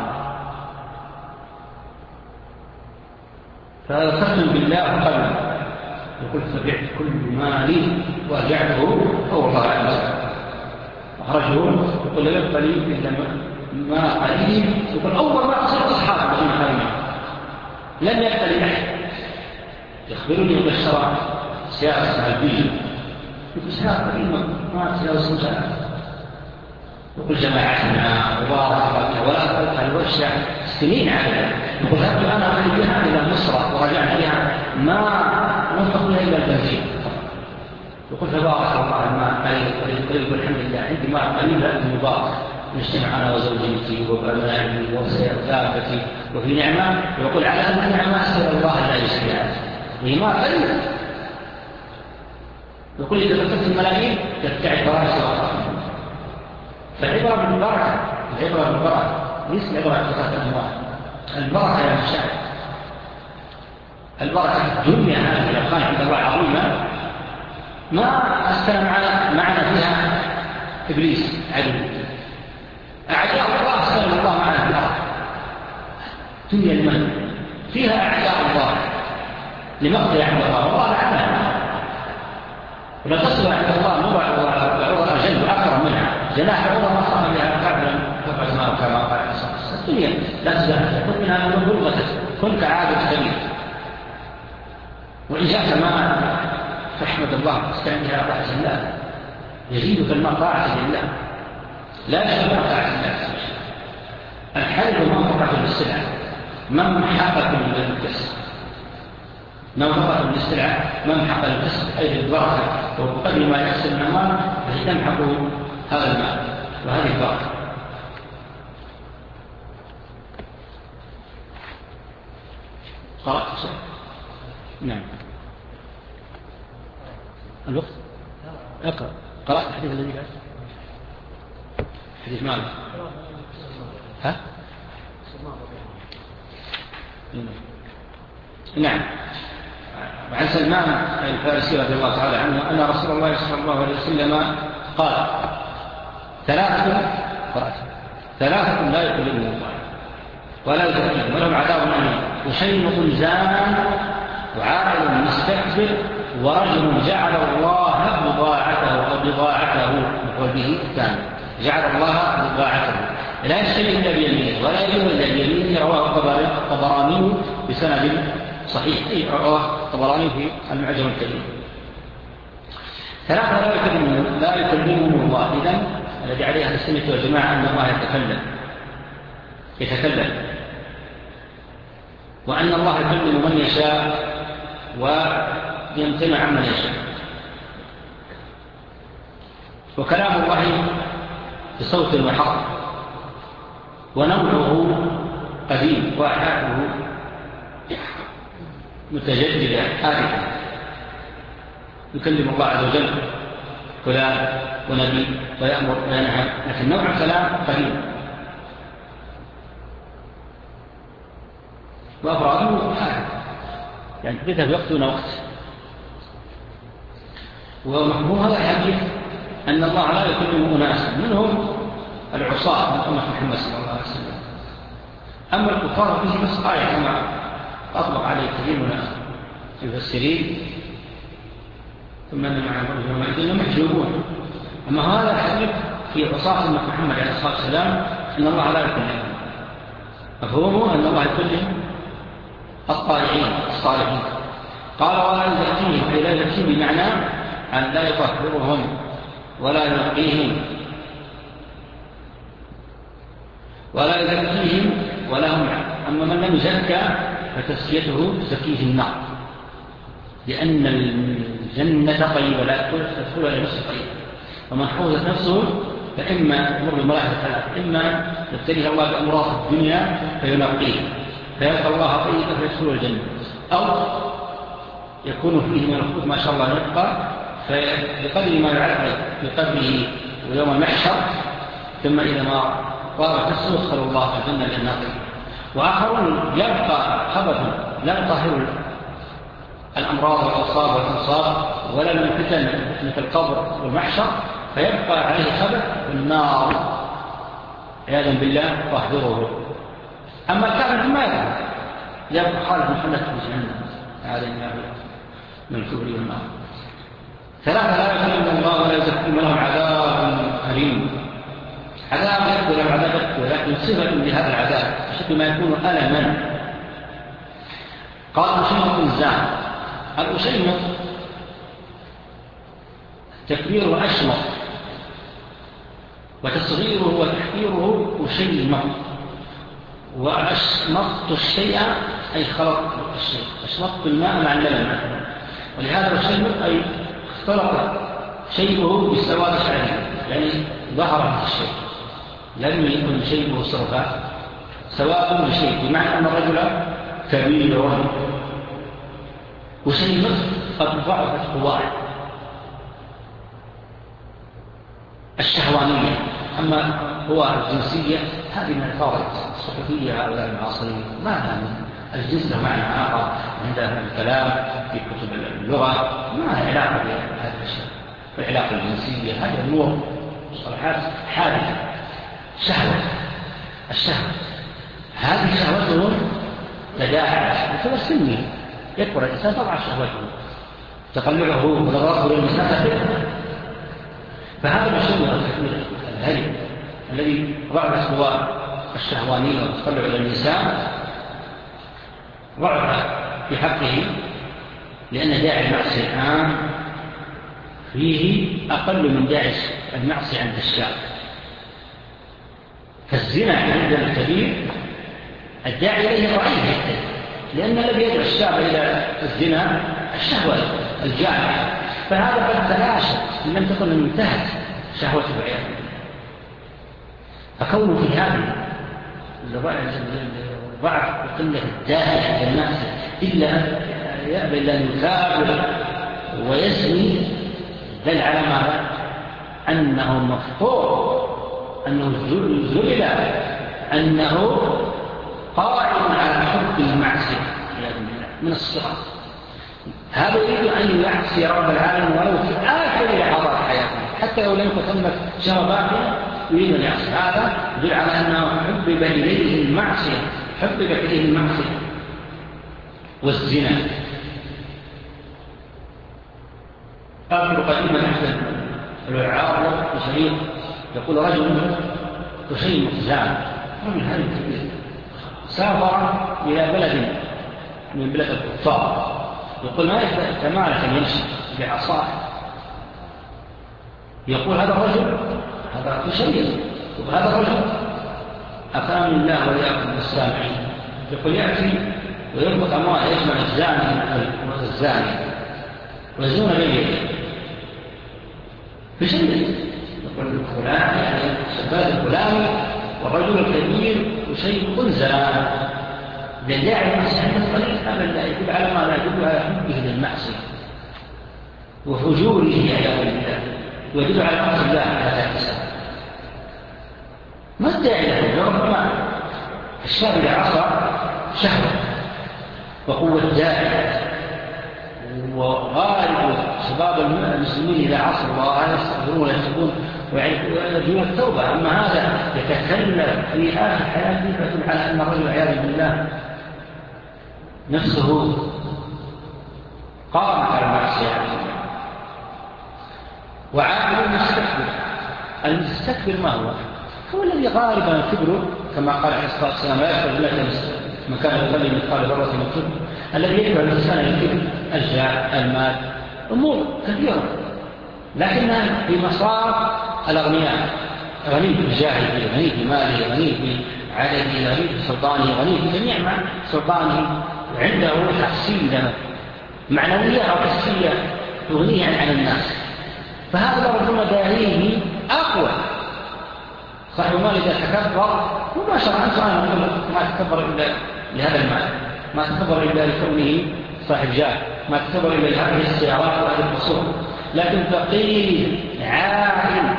فذكرت بالله قبل يقول فبعت كل مالي وارجعته أو الله عنه أخرجه. يقول لم يبقى لي إلا ما قليل. يقول أول ما أصبت أصحاب بين خارمين لم يبقى لي أحد. يخبرني يقول اشترى سيارة اسمها البيجو. يقول سيارة قديمة ما تجاوز سنة. يقول جماعتنا وبارك ولا أفلت الورشة سنين عليها. يقول هذا أنا أخذ بها إلى مصر ورجعت بها ما ننفق بها إلا البنزين. يقول فبارك الله ما قليل الحمد لله عندي ما قليل لكن مبارك نجتمع أنا وزوجتي وأبنائي وسيارتي وفي نعمة. ويقول على أن النعمة أسأل الله لا يسريها وهي ما قليل. يقول إذا فكرت الملايين تبتعد فرائس وأخرى. فالعبرة بالبركة، العبرة بالبركة ليس العبرة بكثرة الأموال. البركة يا مشاهد، البركة الدنيا هذه لو كان عند الله عظيمة ما أسكن معنا, معنا فيها إبليس عدو. أعداء الله أسكن الله معنا في الأرض. دنيا لمن فيها أعداء الله لمقضي عند الله والله لعنها. ولا تصل عند الله نوع وعوض أجل وأكرم منها جناح عوض ما صار بها قبلا فقد ما كما قال الدنيا لا تزال كن منها من بلغتك كن كعادة كبير. وإن جاءك ما فاحمد الله استعن بها طاعة الله يزيدك الماء طاعة لله لا يشغل طاعة الله. الحلف منفقة للسلعة ممحقة للكسب. منفقة للسلعة ممحقة للكسب أي البركة وبقدر ما يكسب من المال تمحق هذا المال وهذه البركة. قرأت شيء؟ نعم. الوقت؟ اقرأ. قرأت الحديث الذي قال حديث مالك. ها؟ نعم. وعن سلمان الفارسي رضي الله تعالى عنه أن رسول الله صلى الله عليه وسلم قال ثلاثة قرأت ثلاثة لا يكلمهم الله ولا يزكيهم ولهم عذاب أليم وشيء زان وعاقل مستكبر ورجل جعل الله بضاعته أو بضاعته يقول به الثاني جعل الله بضاعته لا يشتري إلا بيمينه ولا يجوز إلا بيمينه. رواه الطبراني بسند صحيح. رواه الطبراني في المعجم الكبير. ثلاثة لا يكلمهم لا يكلمهم الله. إذن الذي عليه أهل السنة والجماعة أن الله يتكلم يتكلم وأن الله يكلم من يشاء ويمتنع عمن يشاء. وكلام الله بصوت وحق ونوعه قديم وأحاده متجددة حادثة. يكلم الله عز وجل فلان ونبي ويأمر وينهى لكن نوع الكلام قديم وأفراده حادث يعني تبدأ بوقت دون وقت. ومحمول هذا الحديث أن الله لا يكلم أناسا منهم العصاة من أمة محمد صلى الله عليه وسلم. أما الكفار فيه بس آية كما أطلق عليه كثير من المفسرين ثم أن مع الرجل محجوبون. أما هذا الحديث في عصاة أمة محمد عليه الصلاة والسلام أن الله لا يكلم، مفهومه أن الله يكلم الطائعين الصالحين. قال ولا يزكيهم، أي لا يزكيهم بمعنى أن لا يطهرهم ولا ينقيهم ولا يزكيهم ولا هم. أما من لم يزكى فتزكيته تزكيه النار، لأن الجنة طيبة لا تدخل إلى نفسه طيبة، ومن حوزت نفسه فإما يمر بمراحل ثلاث: إما يبتليه الله بأمراض الدنيا فينقيه فيلقى الله طيبا فيدخل الجنة، أو يكون فيه من الخوف ما شاء الله يبقى بقدر ما يعرف بقدره ويوم المحشر، ثم إذا ما طارت نفسه يدخل الله الجنة لأنها طيبة. وآخرون يبقى خبثا لا يطهر الأمراض والأصاب والأنصاب ولا من فتن فتنة القبر والمحشر، فيبقى عليه خبث والنار عياذا بالله طهره. أما الكافر ما يبقى يبقى خالد محمد في جهنم هذا من الكبر والنار. ثلاثة: لا يكلم الله ولا يزكيهم لهم عذاب أليم. عذاب يكبر العذاب يكبر، لكن صفة لهذا العذاب بشكل ما يكون ألما. قال أشمط الزان. الأشمط تكبيره أشمط، وتصغيره وتحقيره أشمط. وأشمطت الشيء أي خلطت الشيء، أشمطت الماء مع اللبن، ولهذا الشمط أي اختلط شيئه بالسواد الشعري، يعني ظهر هذا الشيء لم يكن شيئه صرفا سواء بشيء، بمعنى أن الرجل كبير وشيء قد ضعفت قواه الشهوانية. أما قواه الجنسية هذه من الفوائد الصحفية هؤلاء المعاصرين، ما لها الجنس له معنى آخر عندها الكلام في كتب اللغة، ما لها علاقة بهذا الشيء. العلاقة الجنسية هذه أمور مصطلحات حادثة. شهوة الشهوة هذه شهوتهم تداعى وتوسمه، يكبر الإنسان طبعا شهوته تطلعه ونظرته للمسافة، فهذا مشروع الكثير الهرم الذي ضعف هو الشهوانية والتطلع إلى النساء، ضعف في حقه لأن داعي المعصية الآن فيه أقل من داعي المعصية عند الشاب. فالزنا عند الكبير الداعي إليه ضعيف، لأن الذي يدعو الشاب إلى الزنا الشهوة الجامعة، فهذا قد تلاشى إن لم تكن انتهت شهوته بعياده. فكونه في هذه ضعف وقلة الداعي إلى الناس إلا أن يأبى إلا أن يكابر ويزني، دل على ماذا؟ أنه مفطور، أنه زلل، أنه قائم على حب المعصية من الصغر. هذا يريد أن يعصي رب العالمين ولو في آخر لحظات حياته، حتى لو لم تتمت شرباته يريد أن يعصي. هذا يدل على أنه حبب إليه المعصية، حبب إليه المعصية والزنا. أذكر قديما أحد الوعاظ بشريط يقول رجل تشيمط زان، رجل هذا كبير سافر إلى بلد من بلاد الكفار، يقول ما يتمالك أن يمشي بعصاه. يقول هذا الرجل هذا تشيمط، وهذا الرجل أقام الله وإياكم بالسامعين، يقول يأتي ويربط أموال يجمع الزاني والزاني ويزون بيده بشيء. يقول الفلان يعني الشباب الفلاني والرجل الكبير وشيء أنزل لداعي المسيح الطريق، هذا لا يدل على ما لا يدل على حبه للمعصية وفجوره عياذا بالله، ويدل على معصية الله على ذات. ما الداعي له؟ ربما الشاب إذا عصى شهوة وقوة داعي، وغالب أسباب المسلمين إلى عصر الله يستغفرون ويتوبون ويرجون التوبة. أما هذا يتكلم في آخر حياته فتدل على أن الرجل عياذا بالله نفسه قامت على المعصية. وعاقل المستكبر. المستكبر ما هو؟ هو الذي غالبا كبره كما قال عليه الصلاة والسلام لا يكبر إلا مكان يقل مثقال ذرة من كبر. الذي يكبر الإنسان الكبر الجاه المال أمور كثيرة لكنها في مصار الأغنياء. غني بجاهه، غني بماله، غني بعدده، غني بسلطانه، غني بجميع ما سلطانه، عنده تحصيلة معنوية أو حسية تغنيه عن الناس. فهذا ربما داعيه أقوى. صاحب المال إذا تكبر مباشرة عن سؤال ما تكبر إلا لهذا المال، ما تكبر إلا لكونه صاحب جاه، ما تكبر إلا لهذه السيارات وهذه القصور. لكن فقير عاقل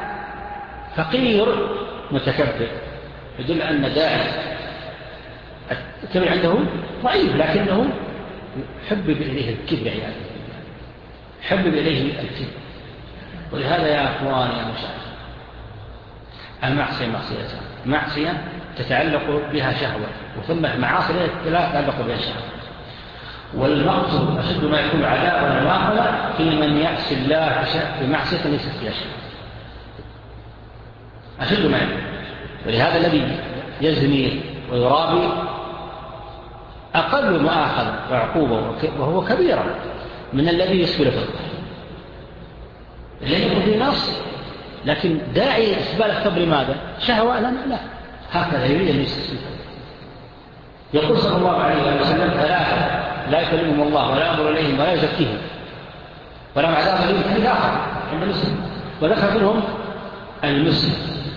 فقير متكبر يدل أن داعي الكبر عنده ضعيف لكنه حبب إليه الكبر عياذا بالله، حبب إليه الكبر. ولهذا يا أخوان يا مشاهد المعصية معصيتان، معصية تتعلق بها شهوة وثم معاصي لا تتعلق بها شهوة. والمقصود أشد ما يكون عذابا ومعقلا في من يعصي الله بمعصية ليست فيها شهوة، أشد ما يكون. ولهذا الذي يزني ويرابي أقل مؤاخذة وعقوبة وهو كبيرا من الذي يسبل في الظهر. الذي يكون في نص لكن داعي إسبال الثوب لماذا؟ شهوة؟ لا لا هكذا يريد أن يستسلم. يقول صلى الله عليه وسلم ثلاثة لا يكلمهم الله ولا ينظر إليهم ولا يزكيهم ولهم عذاب أليم في الآخرة عند مسلم. وذكر منهم المسلم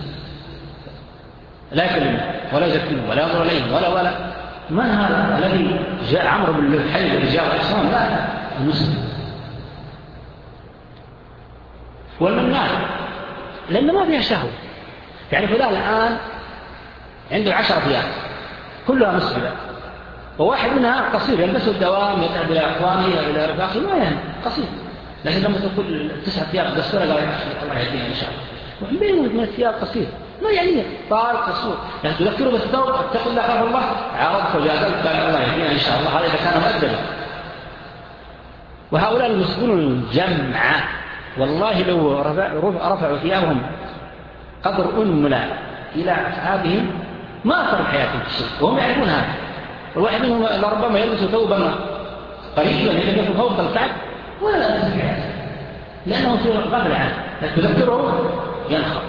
لا يكلمهم ولا يزكيهم ولا ينظر إليهم ولا ولا من هذا الذي جاء عمرو بن الحي رجال الإسلام؟ لا لا المسلم. والمنان لأن ما فيها شهوة. يعني فلان الآن عنده عشرة ثياب كلها مسبلة وواحد منها قصير يلبسه الدوام يذهب إلى أخوانه إلى رفاقه ما يعني قصير. لكن لما تقول تسعة ثياب قصيرة قال الله يهدينا إن شاء الله ومن بين من الثياب قصير ما يعني طال قصور. يعني تذكره بالثوب اتقوا الله خاف الله عرضت وجادلت قال الله يهدينا إن شاء الله. هذا إذا كان مؤدبا. وهؤلاء المسلمون الجمعة والله لو رفعوا ثيابهم قدر أنملا إلى أصحابهم ما أثروا حياتهم في الشيء وهم يعرفون هذا. والواحد منهم لربما يلبس ثوبا قريبا يلبس فوق الكعب ولا لا يلبس حياته لأنه في غفلة عنه تذكره ينخر.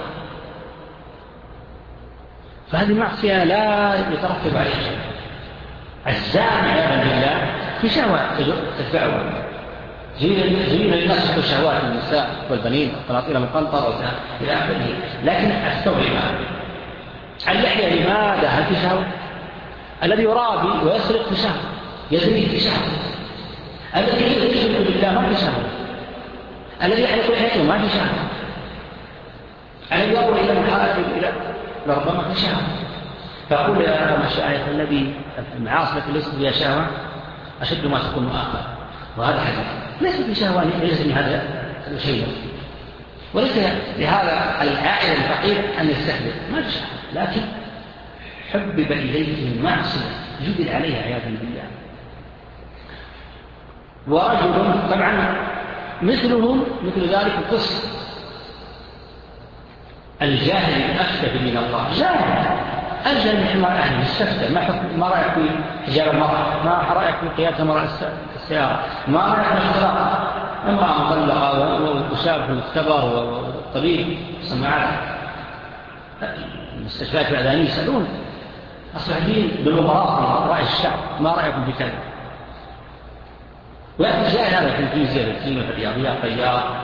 فهذه معصية لا يترتب عليها شيء. الزاني عياذا بالله في شهوة تدفعه. زين للناس حب الشهوات النساء والبنين والقناطير المقنطرة إلى آخره. لكن الثوب لماذا؟ اللحية لماذا؟ هل في شهوة؟ الذي يرابي ويسرق في شهوة، يزني في شهوة. الذي يشرك بالله ما في شهوة. الذي يحلق لحيته ما في شهوة. الذي يضرب إلى المحارب إلى لربما في شهوة. فأقول يا مشايخ الذي المعاصي التي ليست فيها شهوة أشد ما تكون مؤاخذة. وهذا حديث ليس في شهوة يلزم هذا الشيء. وليس لهذا العائل الفقير أن يستهدف ما في شهوة لكن حبب إليه المعصية جبل عليها عياذا بالله. ورجل طبعا مثلهم مثل ذلك القصة الجاهل الأكتف من الله جاهل أجل من حمار أهله السفتة ما, ما رأيك في حجاب المرأة ما رأيك في قيادة مرأة السيارة ما رأيك في الاختلاط امرأة مطلقة وشاب في المختبر والطبيب سماعات المستشفيات الإعلانية يسألون أصبحين بالمقراط رأي الشعب ما رأيكم في كذا. ويأتي جاهل هذا في الفيزياء في الكيمياء في الرياضيات طيار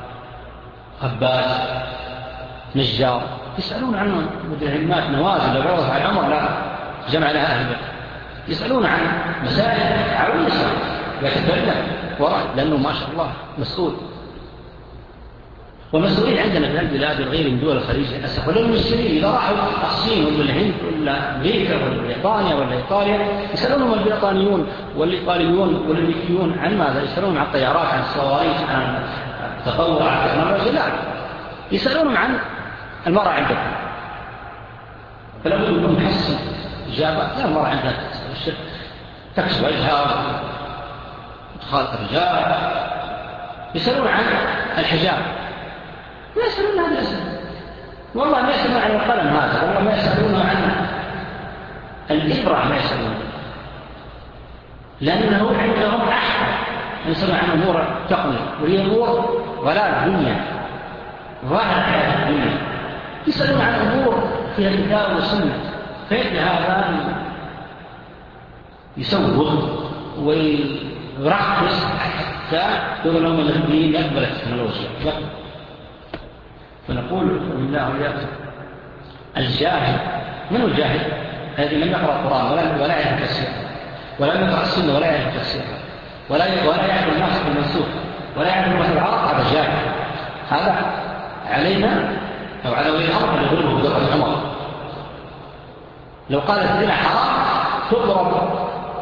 خباز نجار يسألون عنه مدرهمات نوازل لو عرض على العمر لا جمع لها أهل يسألون عن مسائل عويصة يتكلم وراء لأنه ما شاء الله مسؤول. والمسؤولين عندنا في البلاد وغير من دول الخليج للأسف، ولا المسلمين إذا راحوا الصين ولا الهند ولا أمريكا ولا بريطانيا ولا إيطاليا يسألونهم البريطانيون والإيطاليون والأمريكيون عن ماذا؟ يسألونهم عن الطيارات، عن الصواريخ، عن التطور، عن التكنولوجيا. لا، يسألونهم عن المرأة عندهم. فلا بد أن نحسن إجابة. لا، المرأة عندها تكسب وجهها وتخالط الرجال. يسألون عن الحجاب، ما يسألون هذا الأسئلة. والله ما يسألون عن القلم هذا، والله ما يسألون عن الإبرة، ما يسألون، لأنه عندهم أحد يسألون عن أمور التقنية، وهي أمور ولا الدنيا ظاهر حياة الدنيا. يسألون عن أمور فيها الكتاب والسنة، فإن هذا يسوق ويرخص حتى يقول لهم الدين يقبل التكنولوجيا. فنقول بالله وإياكم الجاهل، من هو الجاهل؟ الذي لم يقرأ القرآن ولا ولا يعرف التفسير، ولا يقرأ السنة ولا يعرف التفسير، ولا ولا يعرف الناسخ والمنسوخ، ولا يعرف مثل العرب. هذا جاهل. هذا علينا أو على ولي الأمر أن يضربه بضرب عمر. لو قال الزنا حرام تضرب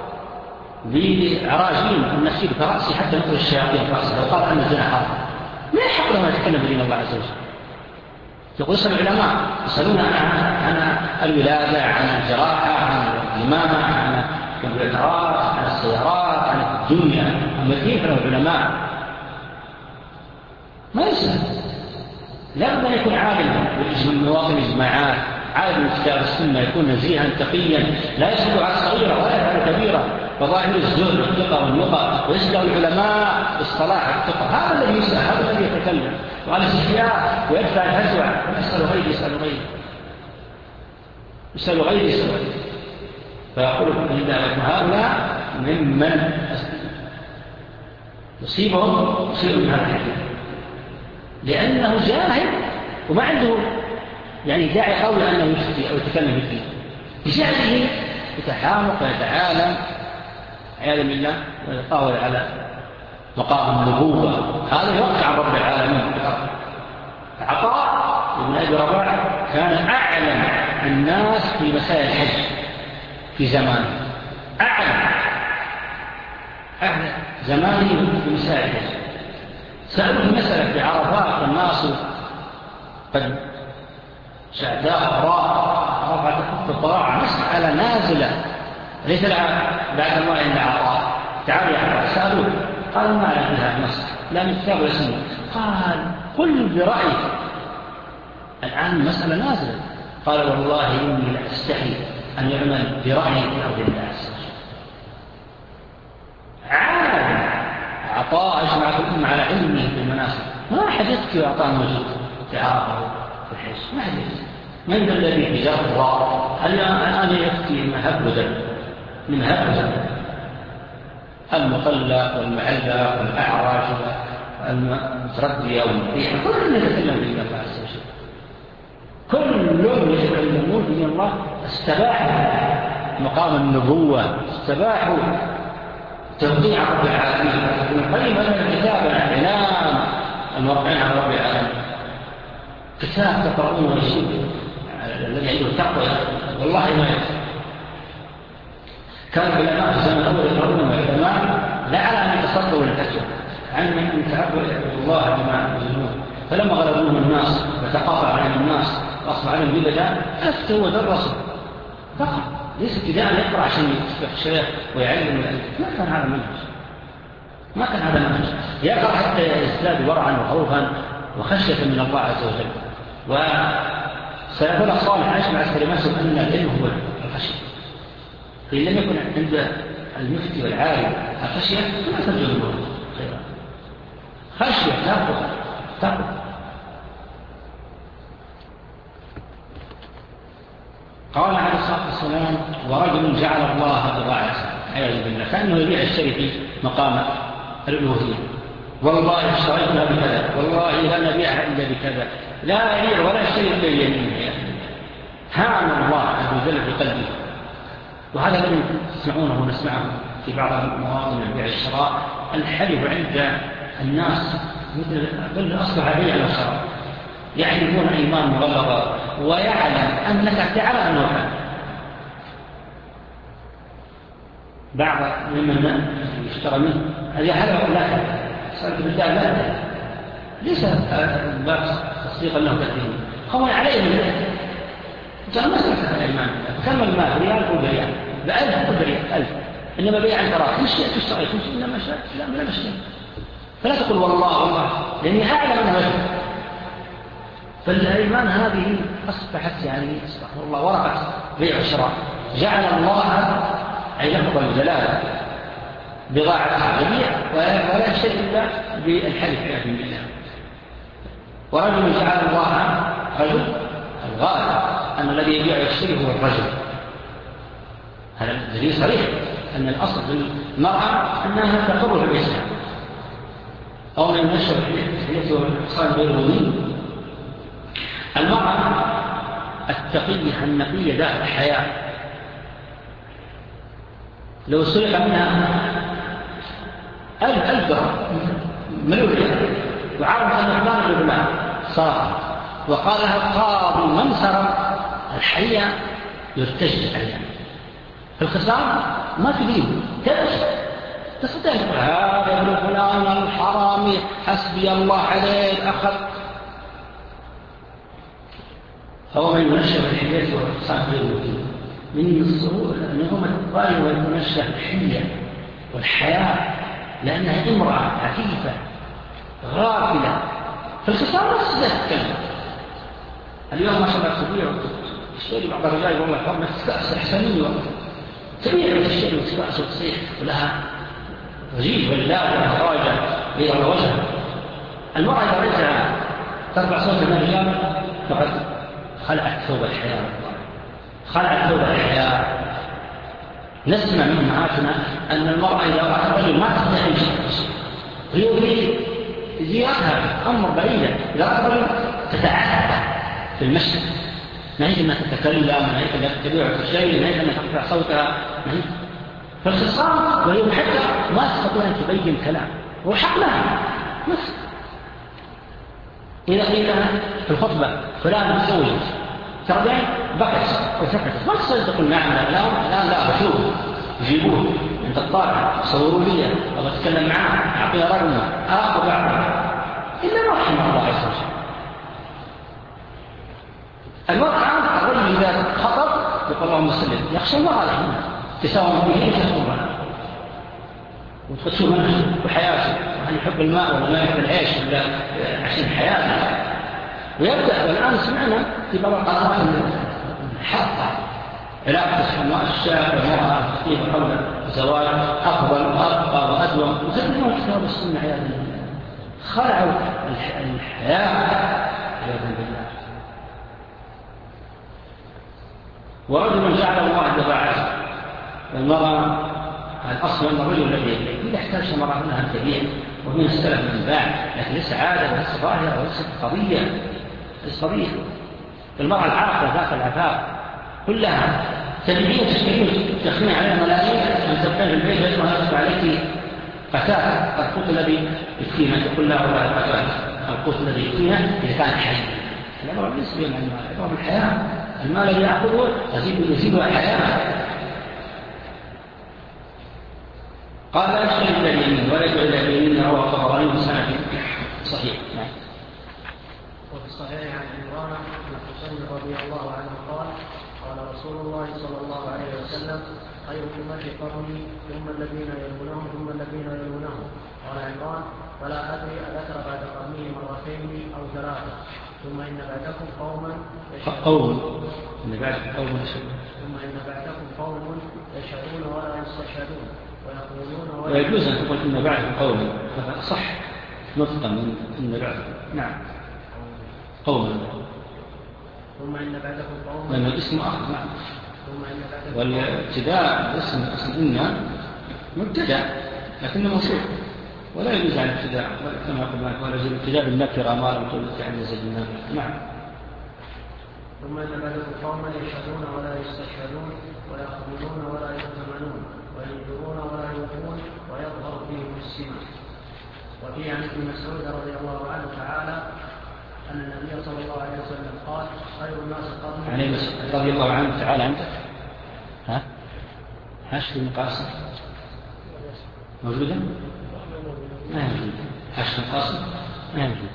بعراجين النخيل فرأسي حتى نقل الشياطين فرأسي. لو قال أن الزنا حرام ما يحق لهم يتكلم بدين الله عز وجل. يقول يسأل العلماء، يسألون عن الولادة، عن الجراحة، عن الإمامة، عن الكمبيوترات، عن السيارات، عن الدنيا. أما كيف له العلماء ما يسأل. لا بد أن يكون عالما من مواطن الإجماعات، عالم كتاب السنة، يكون نزيها تقيا، لا يسأل على الصغيرة ولا على الكبيرة، وظاهر الزهد والثقة والنقى، ويسأل العلماء الصلاح والتقى. هذا الذي يسأل، هذا الذي يتكلم وعلى الاستحياء ويدفع الهزوع. يسأل غير يسأل غير يسأل غير يسأل غير فيقول هؤلاء ممن يصيبهم يصيب من هذا الحديث، لأنه جاهل وما عنده يعني داعي قوي أنه يفتي أو يتكلم في الدين. بجهله يتحامق ويتعالم عياذا بالله ويطاول على مقام النبوة. هذا يوقع عن رب العالمين. عطاء بن أبي رباح كان أعلم الناس في مسائل الحج في زمانه، أعلم أعلم زمانه في مسائل الحج. سألوا مسألة في عرفات الناس قد شهداء أخراء رفعت خط الطراعة، مسألة نازلة ليس لها بعد الله إلا عطاء. تعالوا يا عطاء، سألوه قال ما لها نص لا من كتاب ولا سنة. قال قل برأيك، الآن المسألة نازلة. قال والله إني لأستحي أن يعمل برأيي في أرض الناس. عالم عطاء أجمع الأمة على علمه في المناسك. ما أحد يذكر عطاء موجود تعارضه في الحج، ما أحد يذكر. من ذا الذي في جرة هل أنا يفتي من هبدا من هبدا المطلق والمعلق والأعراج والمتردية والمطيحة، كلهم يتكلم بإذن الله عز وجل، كلهم يتكلمون بإذن الله. استباحوا مقام النبوة، استباحوا تبضيع رب العالمين. ونقيم أن الكتاب الإعلام الموقعين على رب العالمين كتاب تقرؤون ويشيب الذي عنده التقوى والله ما يكفي. كان العلماء في الزمن الأول يقرؤون العلماء لا على أن يتصدوا للفتوى، عن من تعبوا الله بما يزنون. فلما غلبوهم الناس وتقاطع عليهم الناس وأصبح عليهم بلدا أفتوا ودرسوا فقط، ليس ابتداء يقرأ عشان يصبح شيخ ويعلم. ما كان هذا منهج، ما كان هذا منهج. يقرأ حتى يزداد ورعا وخوفا وخشية من الله عز وجل. وسيقول الصالح أجمع الكلمات أن العلم هو الخشية. فإن لم يكن عند المفتي والعالم الخشية فلا ترجو منه خيرا. خشية تقوى تقوى. قال عليه الصلاة والسلام ورجل جعل الله بضاعته، عياذا بالله، كأنه يبيع الشيء في مقام الألوهية. والله اشتريتها بكذا، والله لا نبيعها إلا بكذا، لا يبيع ولا شيء إلا بيمينه. هان الله عز وجل في قلبه. وهذا الذي تسمعونه ونسمعه في بعض المواطن البيع الشراء، الحلف عند الناس مثل بل أصبح بيع وشراء، يحلفون أيمان مغلظة ويعلم أنك تعلم أنه حلف. بعض ممن يشترى منه هذه حلوة لا تحلف، صارت بالدعم لا تحلف، ليس الباب تصديقا له كثيرا، خمن عليه من ذلك. جاء مسألة الأيمان كم المال ريال أو بريال بألف أو بريال ألف، إنما بيع عن تراك مش تشتري مش إنما شاء لا من المشتري، فلا تقول والله والله لأني أعلم أنه مشتري. فالأيمان هذه أصبحت يعني استغفر الله ورقة بيع وشراء، جعل الله أي لفظ الجلالة بضاعة البيع ولا شيء إلا بالحلف عياذا بالله. ورجل جعل الله رجل الغالب أن الذي يبيع ويشتري هو الرجل. هذا دليل صريح أن الأصل في المرأة أنها تقر في الإسلام أو من النشر الحيث والإحصان غير مبين. المرأة التقية النقية ذات الحياة لو سرق منها ألف ألف درهم مليون ريال وعرف أن فلان بالمال صار وقال لها القاضي من سرق الحية يرتج عليها في الخصام ما تدين تبش تستطيع هذا ابن فلان الحرامي حسبي الله عليه أخذ. فهو من ينشر الحياة والخصام غير مبين من الصعود أنهم الطالب ويتنشر الحية والحياة لأنها امرأة عفيفة غافلة في الخصام نفسها تتكلم. اليوم ما شاء الله كبير يشتري بعض الرجال يقول الله فرمة تستأس إحسانية كبيرة تشتري وتستأس وتصيح ولها رجيب والله ولها راجع غير الوجه. المرأة إذا رجع ترفع صوت من الرجال فقد خلعت ثوب الحياة خلعت ثوب الحياة. نسمع من معاتنا أن المرأة إذا رأت الرجل ما تستحي شيء ويريد زيارتها أمر بعيدة. إذا رأت الرجل تتعثر في المشي نهيك أنها تتكلم نهيك أنها تتبيع الشيء نهيك أنها ترفع صوتها نهيك في الخصام وهي حتى ما تستطيع أن تبين كلام وحق لها نفس. إذا قيل في الخطبة فلان مسوي تربين بكت وسكتت ما تستطيع تقول نعم لا لا لا بشوف يجيبوه أنت الطالع صوروا لي أو أتكلم معاه أعطيه رقمه أخذ بعضه إلا ما رحمه الله عز وجل. المرأة الرجل إذا خطب يقول اللهم سلم يخشى الله عليه تساوم به يتخبرها وتخشوا منه وحياته وهل يحب الماء ولا ما يحب العيش ولا عشان حياته. ويبدأ والآن سمعنا في بعض القنوات الحقة علاقة المرأة الشاب والمرأة الخطيبة قبل الزواج أفضل وأرقى وأدوم وتبنوا كتاب السنة عياذا بالله خلعوا الحياة عياذا بالله. ورجل جعل الله تبعه المرأة الأصل أن الرجل الذي يبيع إذا احتاج المرأة منها أن تبيع ومن السلف من باع لكن ليس عادة وليس ظاهرة وليس قضية ليس قضية. المرأة العاقلة ذات العفاف كلها تبيعين تشترين تخمين عليها ملايين أن تبقين في البيت ويسمى يصف عليك قتال القوت الذي يكفينا تقول لا ولا قتال القوت الذي يكفينا إذا كان حي. الأمر ليس بين المال الأمر بالحياة. المال الذي يأخذه يزيد يزيدها حياة. قال لا يشتري إلا اليمين ولا يدعو إلا اليمين رواه الطبراني بسند صحيح. نعم. وفي الصحيح عن عمران بن حسين رضي الله عنه قال قال رسول الله صلى الله عليه وسلم خير أمتي قرني ثم الذين يلونهم ثم الذين يلونهم. قال عمران فلا أدري أذكر بعد قرنه مرتين أو ثلاثة ثم إن بعدكم قوما قوم إن بعدكم قوم ثم إن بعدكم قوم يشهدون ولا يستشهدون ويقولون ولا ويجوز أن تقول إن بعدكم قوم هذا صح نطقا من إن بعدكم نعم قوما ثم إن بعدكم قوما لأنه اسم آخر نعم. ثم إن بعدكم والابتداء اسم اسم إن مبتدأ لكنه موصوف ولا يجوز عن الابتداء كما قلنا ولا يجوز الابتداء بالنكرة ما لم تولد عن نزل النكرة نعم. ثم إن بعدكم قوما يشهدون ولا يستشهدون ويقبلون ولا يؤتمنون وينذرون ولا يوفون ويظهر فيهم السمة. وفي عن ابن مسعود رضي الله عنه تعالى أن النبي صلى الله عليه وسلم قال خير الناس قرني. يعني رضي الله عنه تعالى عندك ها حشد بن قاسم موجودة؟ ما هي موجودة. حشد بن قاسم ما هي موجودة.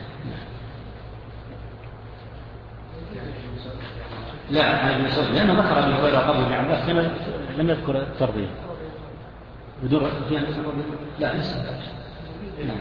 لا هذا ابن مسعود لأنه ذكر أبي هريرة قبل ابن عباس لم يذكر الترضية بدون لا لسه نعم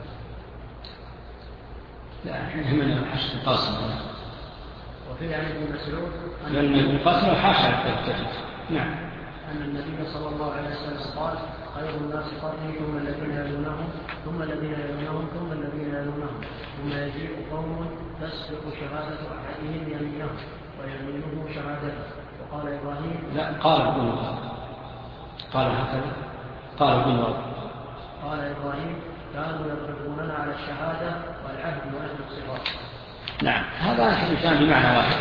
لا احنا من حشد القاسم. وفي عن ابن مسعود لأن ابن القاسم حاشا نعم أن النبي صلى الله عليه وسلم قال خير الناس قرني ثم الذين يلونهم ثم الذين يلونهم ثم الذين يلونهم ثم يجيء قوم تسبق شهادة أحدهم يمينه ويمينه شهادته. وقال إبراهيم لا قال ابن وهب قال هكذا قال ابن وهب قال إبراهيم كانوا يضربوننا على الشهادة والعهد وأهل الصراط. نعم هذا حديثان بمعنى واحد.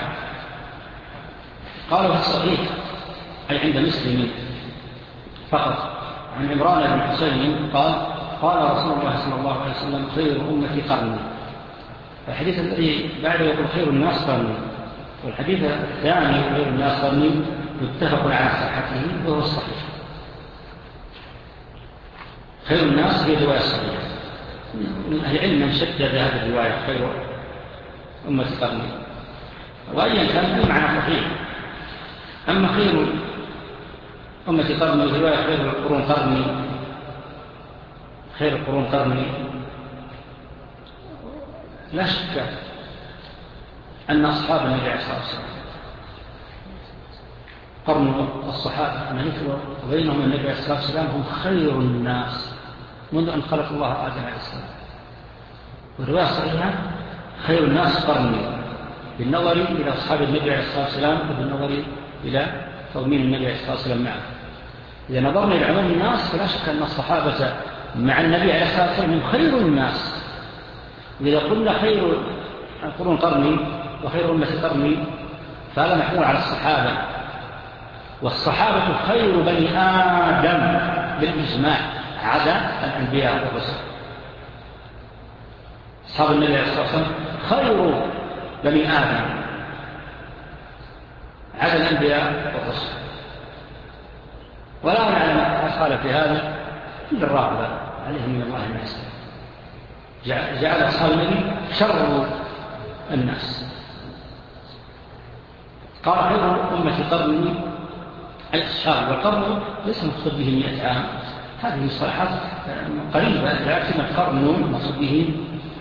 قالوا في الصحيح أي عند مسلم فقط عن عمران بن حسين قال قال رسول الله صلى الله عليه وسلم خير أمتي قرني. الحديث الذي بعده يقول خير الناس قرني، والحديث الثاني خير الناس قرني متفق على صحته وهو الصحيح. خير الناس هي رواية صحيحة من أهل العلم من شدد هذه الرواية خير أمتي قرني، وأيا كان معنى صحيح. أما خير أمتي قرني رواية خير القرون قرني خير القرون قرني لا شك أن أصحاب النبي عليه الصلاة والسلام قرن الصحابة من وبينهم النبي عليه الصلاة والسلام هم خير الناس منذ أن خلق الله آدم عليه السلام. والرواية الصحيحة خير الناس قرني بالنظر إلى أصحاب النبي عليه الصلاة والسلام وبالنظر إلى تضمين النبي عليه الصلاة والسلام معه. إذا نظرنا إلى عموم الناس فلا شك أن الصحابة مع النبي عليه الصلاة والسلام هم خير الناس. وإذا قلنا خير القرون قرني وخير أمة قرني فهذا محمول على الصحابة، والصحابة خير بني آدم بالإجماع عدا الأنبياء والرسل. أصحاب النبي عليه الصلاة والسلام خير بني آدم عدا الأنبياء والرسل، ولا نعلم أخال في هذا إلا الرافضة عليهم من الله ما يسلم. جعل أصحاب النبي شر الناس. قال خير أمة قرني أي أصحاب، والقرن ليس مقصود به مئة عام، هذه مصطلحات قريبة، لكن القرن مقصود به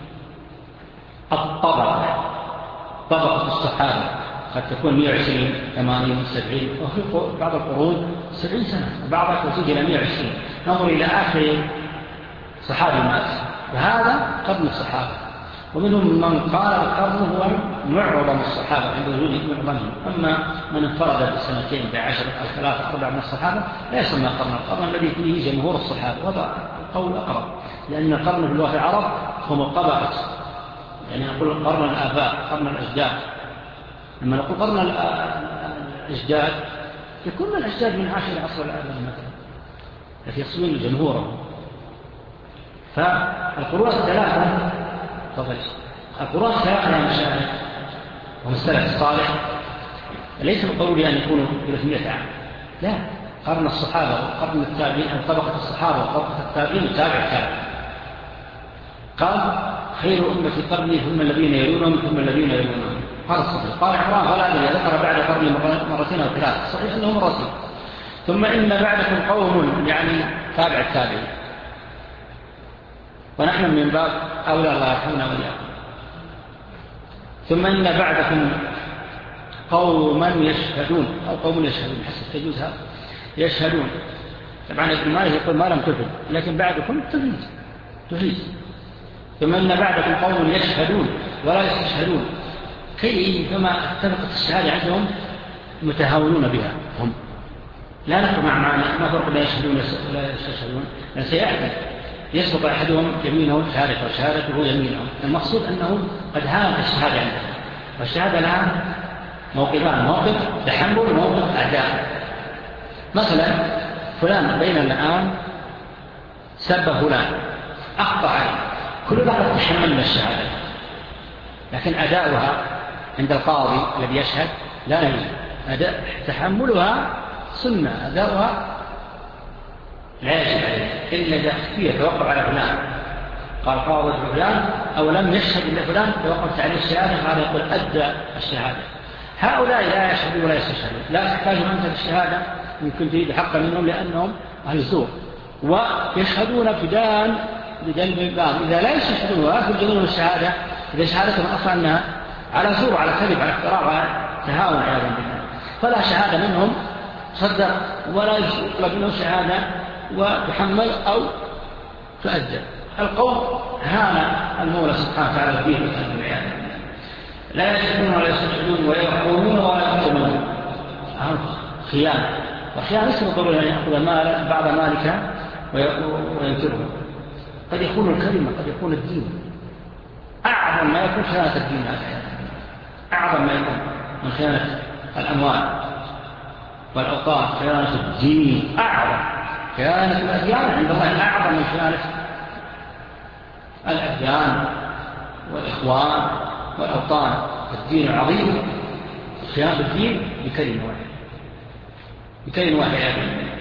الطبقة، طبقة الصحابة قد تكون مئة وعشرين ثمانين سبعين وفي بعض القرون سبعين سنة وبعضها توصل إلى مئة وعشرين. نظر إلى آخر صحابي مات فهذا قرن الصحابة. ومنهم من قال القرن هو معظم الصحابة عند وجود معظمهم، أما من انفرد بسنتين بعشر أو ثلاثة أربع من الصحابة لا يسمى قرن. القرن الذي فيه جمهور الصحابة، وهذا القول أقرب، لأن القرن في اللغة العرب هم الطبقة، يعني نقول قرن الآباء قرن الأجداد. لما نقول قرن الأجداد يكون الأجداد من عاشر عصر الآباء مثلا، التي يقصدون جمهورهم. فالقرون الثلاثة تفضل القرون الثلاثة يا مشاهد هم السلف الصالح ليس بالضروري أن يكونوا ثلاثمائة عام، لا، قرن الصحابة وقرن التابعين أو طبقة الصحابة وطبقة التابعين وتابع التابع. قال خير أمة قرني ثم الذين يلونهم ثم الذين يلونهم. هذا الصحيح. قال عمران فلا أدري ذكر بعد قرني مرتين أو ثلاث، صحيح أنه مرتين. ثم إن بعدكم قوم يعني تابع التابعين، ونحن من باب أولى الله يرحمنا وإياكم. ثم إن بعدكم قوما يشهدون أو قوم يشهدون حسب تجوز هذا يشهدون. طبعا ابن مالك يقول ما لم تفد، لكن بعدكم تفيد تفيد. ثم إن بعدكم قوم يشهدون ولا يستشهدون، كي كما اتفقت الشهادة عندهم متهاونون بها هم، لا نفرق مع معنى ما فرق لا يشهدون ولا يستشهدون، لأن سيأتي يسبق أحدهم يمينه شهادته وشهادته يمينه. المقصود أنه قد هانت الشهادة عندهم، والشهادة لها موقفان، موقف تحمل وموقف أداء. مثلا فلان بيننا الآن سب فلان أخطأ عليه كلنا قد تحملنا الشهادة، لكن أداؤها عند القاضي الذي يشهد لا يجوز. أداء تحملها سنة، أداؤها لا يجب عليه إلا إذا اختير توقف على فلان، قال قاضي فلان أو لم يشهد إلا فلان توقفت عليه الشهادة، هذا يقول أدى الشهادة. هؤلاء لا يشهدون ولا يستشهدون، لا تحتاج أنت الشهادة يمكن تريد حقا منهم لأنهم أهل الزور، ويشهدون ابتداء بجانب البعض. إذا لا يستشهدون ولا يخرجون الشهادة، إذا شهادتهم أصلا أنها على زور، على كذب، على افتراء، على تهاون عياذا بالله، فلا شهادة منهم صدق ولا يطلب منهم شهادة وتحمل أو تؤدى. القول هان المولى سبحانه وتعالى فيه العياذ، لا يشهدون ولا يستشهدون ولا يحكمون ولا يحكمون، خيانة. والخيانة ليس بالضرورة أن يأخذ مال بعض مالك وينكره، قد يكون الكلمة، قد يكون الدين. أعظم ما يكون خيانة الدين، هذا أعظم ما يكون من خيانة الأموال والأوطان، خيانة الدين أعظم. خيانة الأديان عند الله أعظم من خيانة الأديان والإخوان والأوطان. الدين عظيم، خيانة الدين بكلمة واحدة، بكلمة واحدة.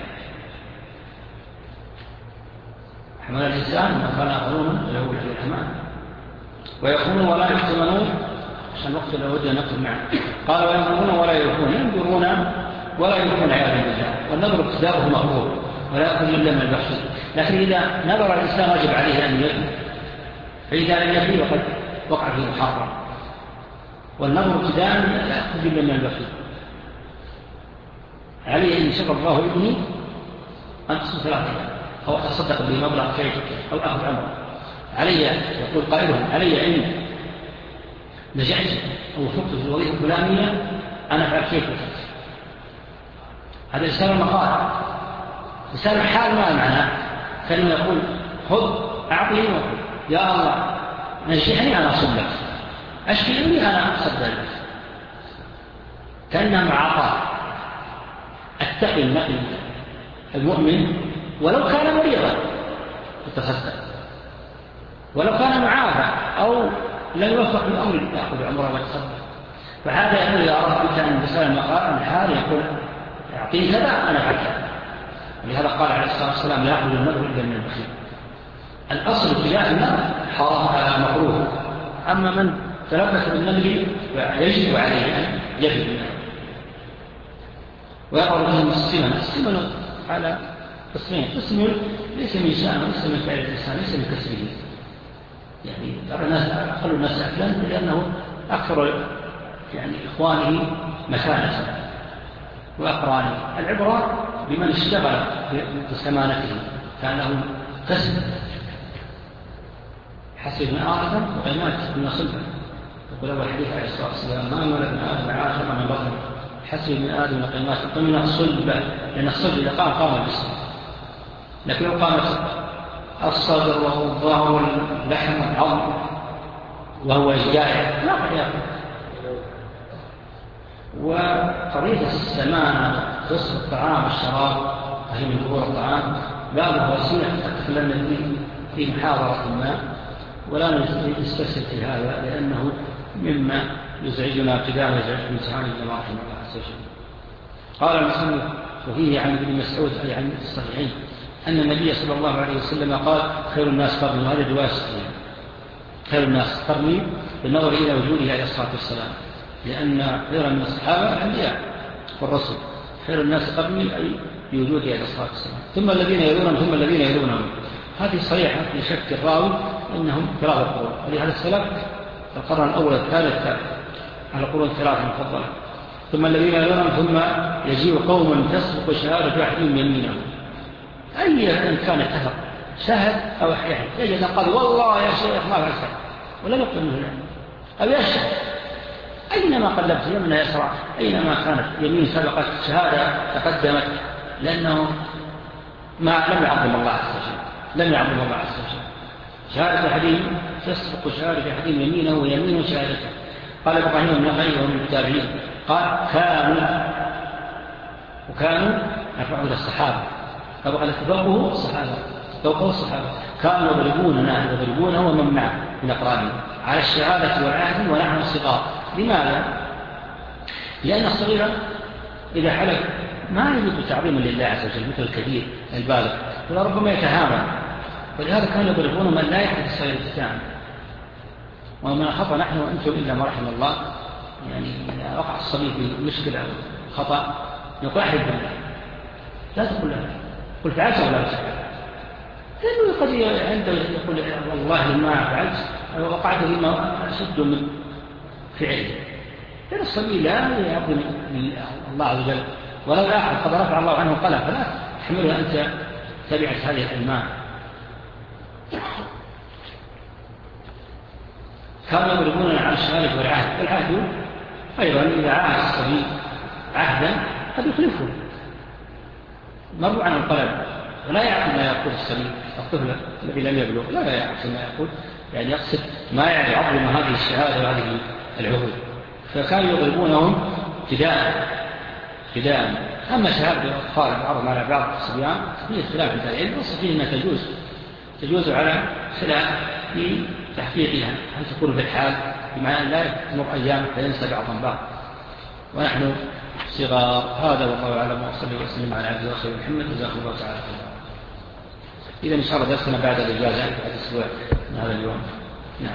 حمل الإنسان ما كان آخرون له في الأمان، ويخونون ولا يحتملون، عشان الوقت لو ودنا نكتب معه. قال وينظرون ولا يوفون، ينظرون ولا يوفون عياذا بالله. والنظر ابتداؤه مقبول ولا يأخذ إلا من البحث، لكن إذا نظر الإنسان واجب عليه أن يفي، فإذا لم يفي وقد وقع فيه محرم. والنظر ابتداء لا يأخذ إلا من البحث. عليه أن شكر الله ابني أن أقسم ثلاثة أو أتصدق بمبلغ شيء أو أخذ عمره. علي، يقول قائلهم، علي أن نجحت أو فقت في الوظيفة الفلانية أنا أفعل كيف وكيف. هذا لسان المقال، لسان الحال ما معناه. كلمة يقول خذ أعطني وخذ، يا الله نجحني أنا أصل لك، أشكلني أنا أصدق لك، كأنها معاطاة. التقي المؤمن ولو كان مريضا يتصدق، ولو كان معافى أو لم يوفق الأمر يأخذ عمره ويتصدق. فهذا يقول يا رب أنت أن بسال المقال الحال، يقول أعطيني كذا أنا فعل. ولهذا قال عليه الصلاة والسلام لا يأخذ النذر إلا من البخيل. الأصل ابتلاء النذر حرام مكروه، أما من تلبس بالنذر يجب عليه أن يفي بالنذر. ويقول لهم السمن، السمن على قسمين، قسم ليس من شأنه، ليس من فعل الإنسان، ليس من كسبه. يعني ترى الناس أقل الناس أكلا لأنه أكثر يعني إخوانه مكانة وأقرانه. العبرة بمن اشتغل بسمانته كأنه كسب. حسب من آدم وقيمات من صلبة. يقول أول حديث عليه الصلاة والسلام ما ملك من آدم عاشر من بطن حسب من آدم وقيمات ومن صلبة، لأن الصلب إذا قام قام بالسن، لكن لو قامت الصدر والظهر واللحم والعظم وهو جائع لا قد يأكل. وقضية السمانة قصة الطعام والشراب وهي من ظهور الطعام بابها وسيلة تتكلمنا فيه في محاضرة ما، ولا نستسل في هذا لأنه مما يزعجنا ابتداء ويزعج من سبحانه الله رحمه الله عز وجل. قال المصنف وفيه عن ابن مسعود أي عن الصحيحين أن النبي صلى الله عليه وسلم قال خير الناس قرني، وهذا رواية صحيحة، خير الناس قرني بالنظر إلى وجوده عليه الصلاة والسلام، لأن خير من الصحابة الأنبياء والرسل. خير الناس قرني أي بوجوده عليه الصلاة والسلام، ثم الذين يلونهم ثم الذين يلونهم. هذه صريحة في شك الراوي أنهم ثلاثة قرون، ولهذا السلف القرن الأول الثالث على القرون الثلاثة المفضلة. ثم الذين يلونهم ثم يجيء قوم تسبق شهادة أحدهم يمينه. أي كان اتفق شهد أو أحيان يجد قال والله يا شيخ ما فعل شيء ولم يقل منه لا، أو يشهد أينما قلبت يمنى يسرع، أينما كانت يمين سبقت شهادة تقدمت، لأنه ما لم يعظم الله عز وجل، لم يعظم الله عز وجل. شهادة أحدهم تسبق شهادة أحدهم يمينه ويمينه شهادته. قال إبراهيم بن نخعي ومن التابعين قال كانوا وكانوا يرفعون الصحابة، فبقى اتفاقه الصحابة فوق الصحابة كانوا يضربوننا يضربونه ومن معه من أقرانهم على الشهادة والعهد ونحن صغار. لماذا؟ لأن الصغير إذا حلف ما يجب تعظيما لله عز وجل مثل الكبير البالغ ولربما يتهاون، ولهذا كانوا يضربون من لا يحدث الصغير التهاون. وما خطأ نحن وأنتم إلا ما رحم الله، يعني إذا وقع الصبي في مشكلة خطأ نقول أحلف بالله، لا تقول له قل فعلت ولا تفعل، لأنه قد عنده يقول والله ما فعلت وقعت لما أشد من فعله. لأن الصبي لا يعظم الله عز وجل، ولو أحد قد رفع الله عنه قلم فلا تحمله أنت تبعت هذه الألمان. كانوا يضربوننا على الشهادة والعهد، والعهد أيضا إذا عاهد الصبي عهدا قد يخلفه، مروا عن القلم ولا يعقل ما يقول الصبي الطفل الذي لم يبلغ لا يعقل ما يقول، يعني يقصد ما يعظم هذه الشهادة وهذه العهود. فكانوا يضربونهم ابتداء ابتداء. أما شهادة الأطفال بعضهم على بعض الصبيان هي خلاف في العلم، وصف فيه أنها تجوز تجوز على خلاف في تحقيقها، هل تكون في الحال بمعنى لا تمر أيام فينسى بعضهم بعض ونحن صغار. هذا والله أعلم، وصلي وسلم على عبد ورسوله محمد جزاكم الله تعالى خيرا. إذا إن شاء الله درسنا بعد الإجازة بعد أسبوع من هذا اليوم. نعم.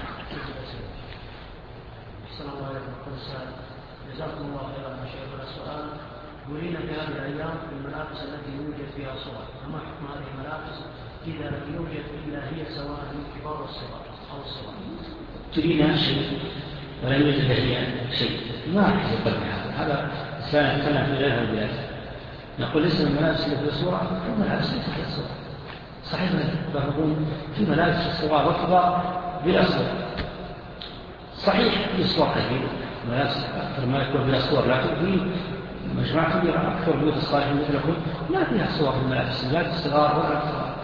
جزاكم الله خيرا يا شيخنا. السؤال: يرينا في هذه الايام في المنافس التي يوجد فيها صور، فما حكم هذه المنافس اذا لم يوجد الا هي سواء كبار الصغار او الصغار؟ ترينا شيء ولم يوجد هي شيء، ما يقبل هذا. هذا السؤال كان في غير البلاد. نقول ليس الملابس اللي في صورة الملابس اللي في الصور صحيح، يقولون في ملابس الصغار والكبار بلا صور. صحيح في صور كثيرة ملابس أكثر ما يكون فيها صور، لكن في مجموعة كبيرة أكثر بيوت الصالحين مثلكم لا فيها صور في الملابس، الملابس الصغار ولا الكبار.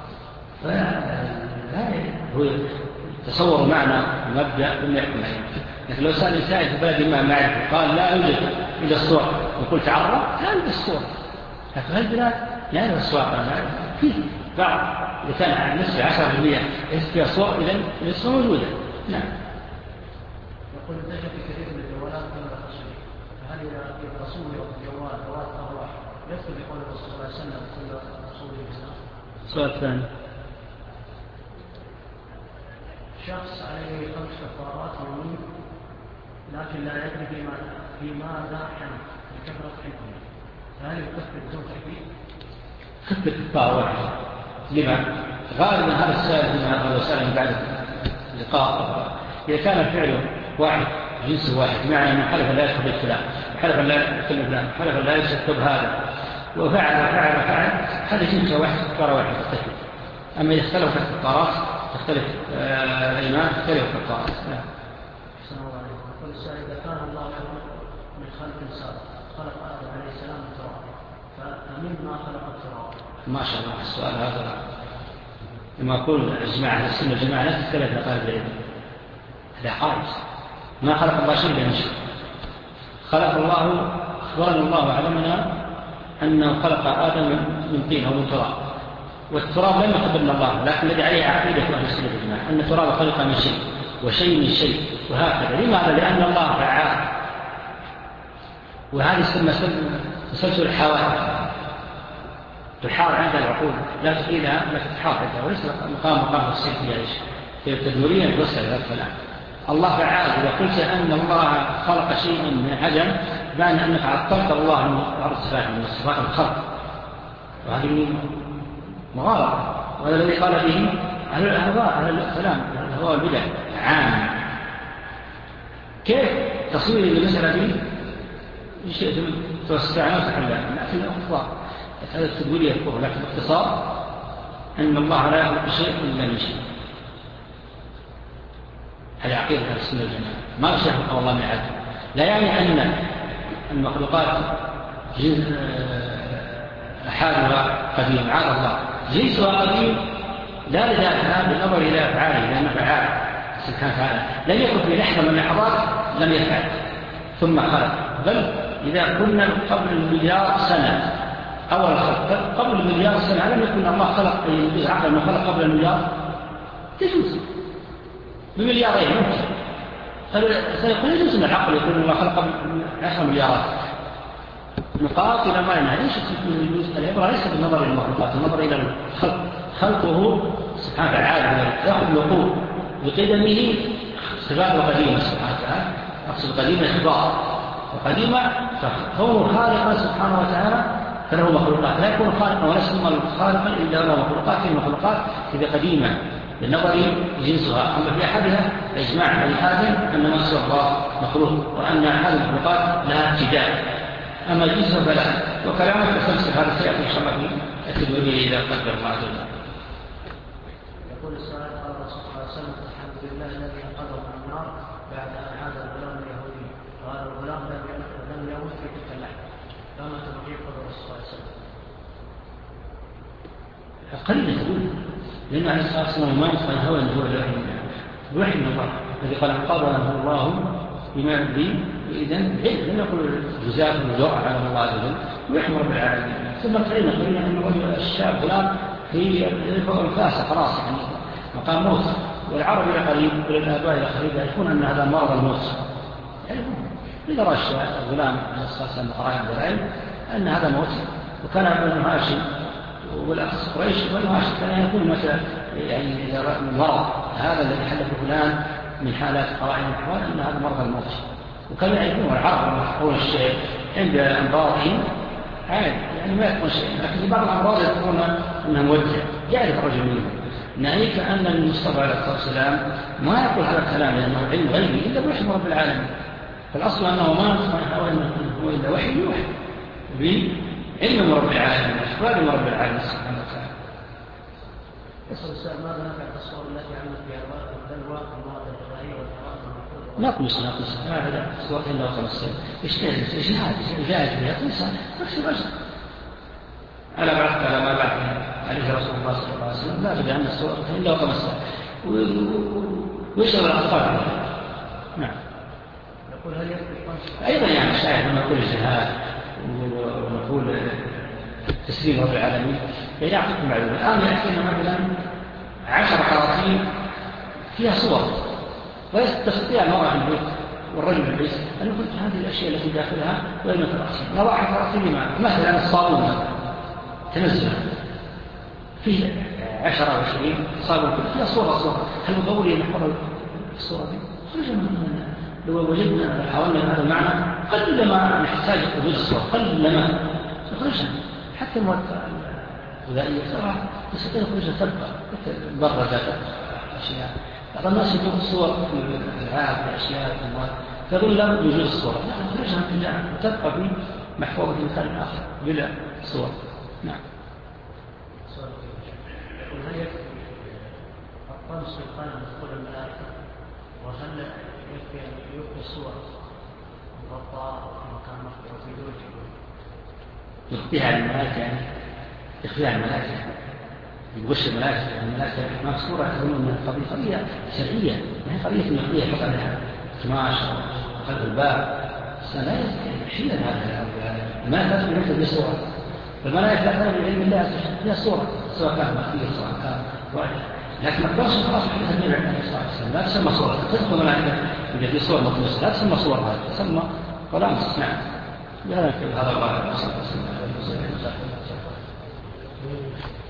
لا هو تصوروا معنى مبدأ لم يحكم عليه. لكن لو سأل الإنسان في بلد ما معرفه قال لا يوجد إلا الصور يقول تعرف لا يوجد الصور، لكن هالبلاد لا يوجد الصور فيه بعض إذا كان نسبة عشرة بالمئة ليس فيها صور إذن الصور موجودة. نعم. يقول انتشر في كثير من الجوالات كما التصوير، فهل إذا صور الجوال جوال أرواح يدخل بقول الرسول صلى الله عليه وسلم كل صور الإسلام؟ السؤال الثاني: شخص عليه خمس كفارات يومين لكن لا يدري فيما فيماذا حنث لكثرة حنثه، فهل يكفر بدون تكفير؟ كفر كفارة واحدة. لما؟ غالبا هذا السائل من هذا السائل بعد اللقاء إذا كان الفعل واحد جنس واحد، بمعنى أنه حلف لا يدخل فلان وحلف لا يتكلم فلان وحلف لا يستكتب هذا وفعل وفعل وفعل، هذا جنس واحد كفارة واحدة تختلف. أما إذا اختلفت الكفارات تختلف الإيمان تختلف الكفارات. نعم. يقول السائل: إذا كان الله يخلق من خلق سابق خلق آدم عليه السلام من تراب، فمما خلق التراب؟ ما شاء الله السؤال هذا لما أقول الجماعة أهل السنة والجماعة لا تختلف لطالب العلم، هذا قائد. ما خلق الله شيء إلا من شيء. خلق الله أخبرنا الله علمنا أنه خلق آدم من طين أو من تراب، والتراب لم يخبر من الله، لكن الذي عليه عقيدة أهل السنة والجماعة أن التراب خلق من شيء وشيء من شيء وهكذا. لماذا؟ لأن الله فعال، وهذه تسمى تسلسل الحوادث، تحار عند العقول لا تقيلها لكن تحار عندها، وليس مقام مقام التفصيل فيها ايش في التدمرين الوسع هذا الكلام. الله فعال. إذا قلت أن الله خلق شيئا من عدم بأن أنك عطلت الله من بعض الصفات من الصفات الخلق، وهذه مغالطة. وهذا الذي قال به أهل الأهواء أهل الكلام الهواء والبدع عام. كيف تصوير المسألة دي شيء توسعنا وتحلها، لكن الأخطاء هذا التدوير يذكره، لكن باختصار أن الله لا يخلق شيء إلا من شيء. هذه عقيدة أهل السنة والجماعة. ما يخلق الله من عدم، لا يعني أن المخلوقات حالها قديم، عاد الله جنسها قديم لا لذاتها بالنظر إلى أفعاله لأنه فعال. كان فعلا لم يكن في لحظة من اللحظات لم يفعل ثم خلق، بل إذا كنا قبل المليار سنة أول الخلق قبل المليار سنة لم يكن الله خلق يجوز عقل أنه خلق قبل المليار تجوز بمليارين ممكن سيكون يجوز أن العقل يقول الله خلق قبل عشر مليارات نقاط إلى ما ينهى ليش تكون يجوز العبرة ليس بالنظر إلى المخلوقات النظر إلى الخلق خلقه سبحانه وتعالى يأخذ الوقوع بقدمه صفات القديمة سبحانه وتعالى أقصد قديمة إخبار وقديمة فكونه خالقا سبحانه وتعالى فله مخلوقات لا يكون خالقا ولا يسمى خالقا إلا له مخلوقات في المخلوقات إذا قديمة للنظر جنسها أما في أحدها إجماع بني آدم أن ما سوى الله مخلوق وأن هذه المخلوقات لها ابتداء أما جنسها فلا وكلامك تفسر هذا سيأتي إن شاء الله في التدوير إذا قدر ما أدل. يقول السؤال قال الرسول صلى الله عليه وسلم الحمد لله الذي انقذه من النار بعد أن عاد الغلام اليهودي قال الغلام لم يمت في تلك اللحظة فما تنجيب قول الرسول صلى الله عليه وسلم قليل تقول لأن عليه الصلاة والسلام ما يتقن هو أنه هو الوحي الوحي من الله الذي قال انقذه الله بما بي إذن علم لم يقول جزاء ودعاء على الله عز وجل ويحمي رب العالمين ثم قلنا قلنا أن الرجل الشاب فلان في الفاسة خلاص يعني مقام موت والعرب إلى قريب والآباء إلى قريب يعرفون أن هذا مرض الموت يعرفون إذا رأى الغلام عليه الصلاة والسلام قرائن بالعلم أن هذا موت وكان ابن هاشم والأخص قريش وابن هاشم كان يقول مثلا يعني إذا رأى المرض هذا الذي حدث فلان من حالات قرائن الأحوال أن هذا مرض الموت وكانوا يعرفون العرب يحقون الشيء عند أمراضهم عادي يعني ما يكون شيء لكن في بعض الأمراض يذكرون أنها موجه يعرف الرجل منه ناهيك أن المصطفى عليه الصلاة والسلام ما يقول هذا الكلام لأنه علم غيبي إلا بوحي رب العالمين فالأصل أنه ما هو إلا وحي يوحي بعلم رب العالمين أخبار من رب العالمين سبحانه وتعالى. يسأل السؤال ماذا نفع التصور التي عملت بها البلوى المواد الغذائية والحرام والمفروض ناقص ناقص هذا صورة إلا وخمس سنين إجتهاد إجهاد إجهاد فيها قصة تكسب أجر على بعث على ما بعث عليه رسول الله صلى الله عليه وسلم لا تبع أن الصورة إلا وخمس سنين ويشغل الأطفال نعم. يقول هل يكفي أيضا يعني شاهد لما نقول الجهاد ونقول تسليم رب العالمين يعني أعطيكم معلومة الآن يأتينا مثلا عشر قراطين فيها صور ويستطيع المرأة في البيت والرجل في البيت أن يقول هذه الأشياء التي داخلها وإن القراطين نضع قراطين لما مثلا الصابون تنزل فيه عشرة أو عشرين صابون فيها صورة صورة هل مطوري نحفظ الصورة دي؟ خرجنا من لو وجدنا حاولنا هذا المعنى قل ما نحتاج وجود الصور قل ما نخرجها حتى المواد الغذائية صراحة نستطيع نخرجها تبقى برة ذات أشياء بعض الناس يجوز الصور في الألعاب في أشياء في المواد فيقول لا بد وجود الصور لا نخرجها في الله وتبقى في محفوظة في مكان آخر بلا صور. نعم. هل يكفي الطمس في القلم دخول الملائكة وهل يكفي أن يبقي الصور مغطاة في مكان مخفي وفي دوج يخفيها عن الملائكة يعني يخفيها عن الملائكة يغش الملائكة الملائكة ما صورة تقولون من قضية قضية شرعية ما هي قضية ملقية فقط لها كماش وقلب الباب لا يحيل هذا الملائكة تقول مثل دي صورة الملائكة لا تنبي بعلم الله هي صورة سواء كان مخفية سواء كان واحد لكن الدرس خلاص حديث النبي عليه الصلاة والسلام لا تسمى صورة تدخل ملائكة إذا في صور مطلسة لا تسمى صورة هذا تسمى قلامس. نعم. هذا الله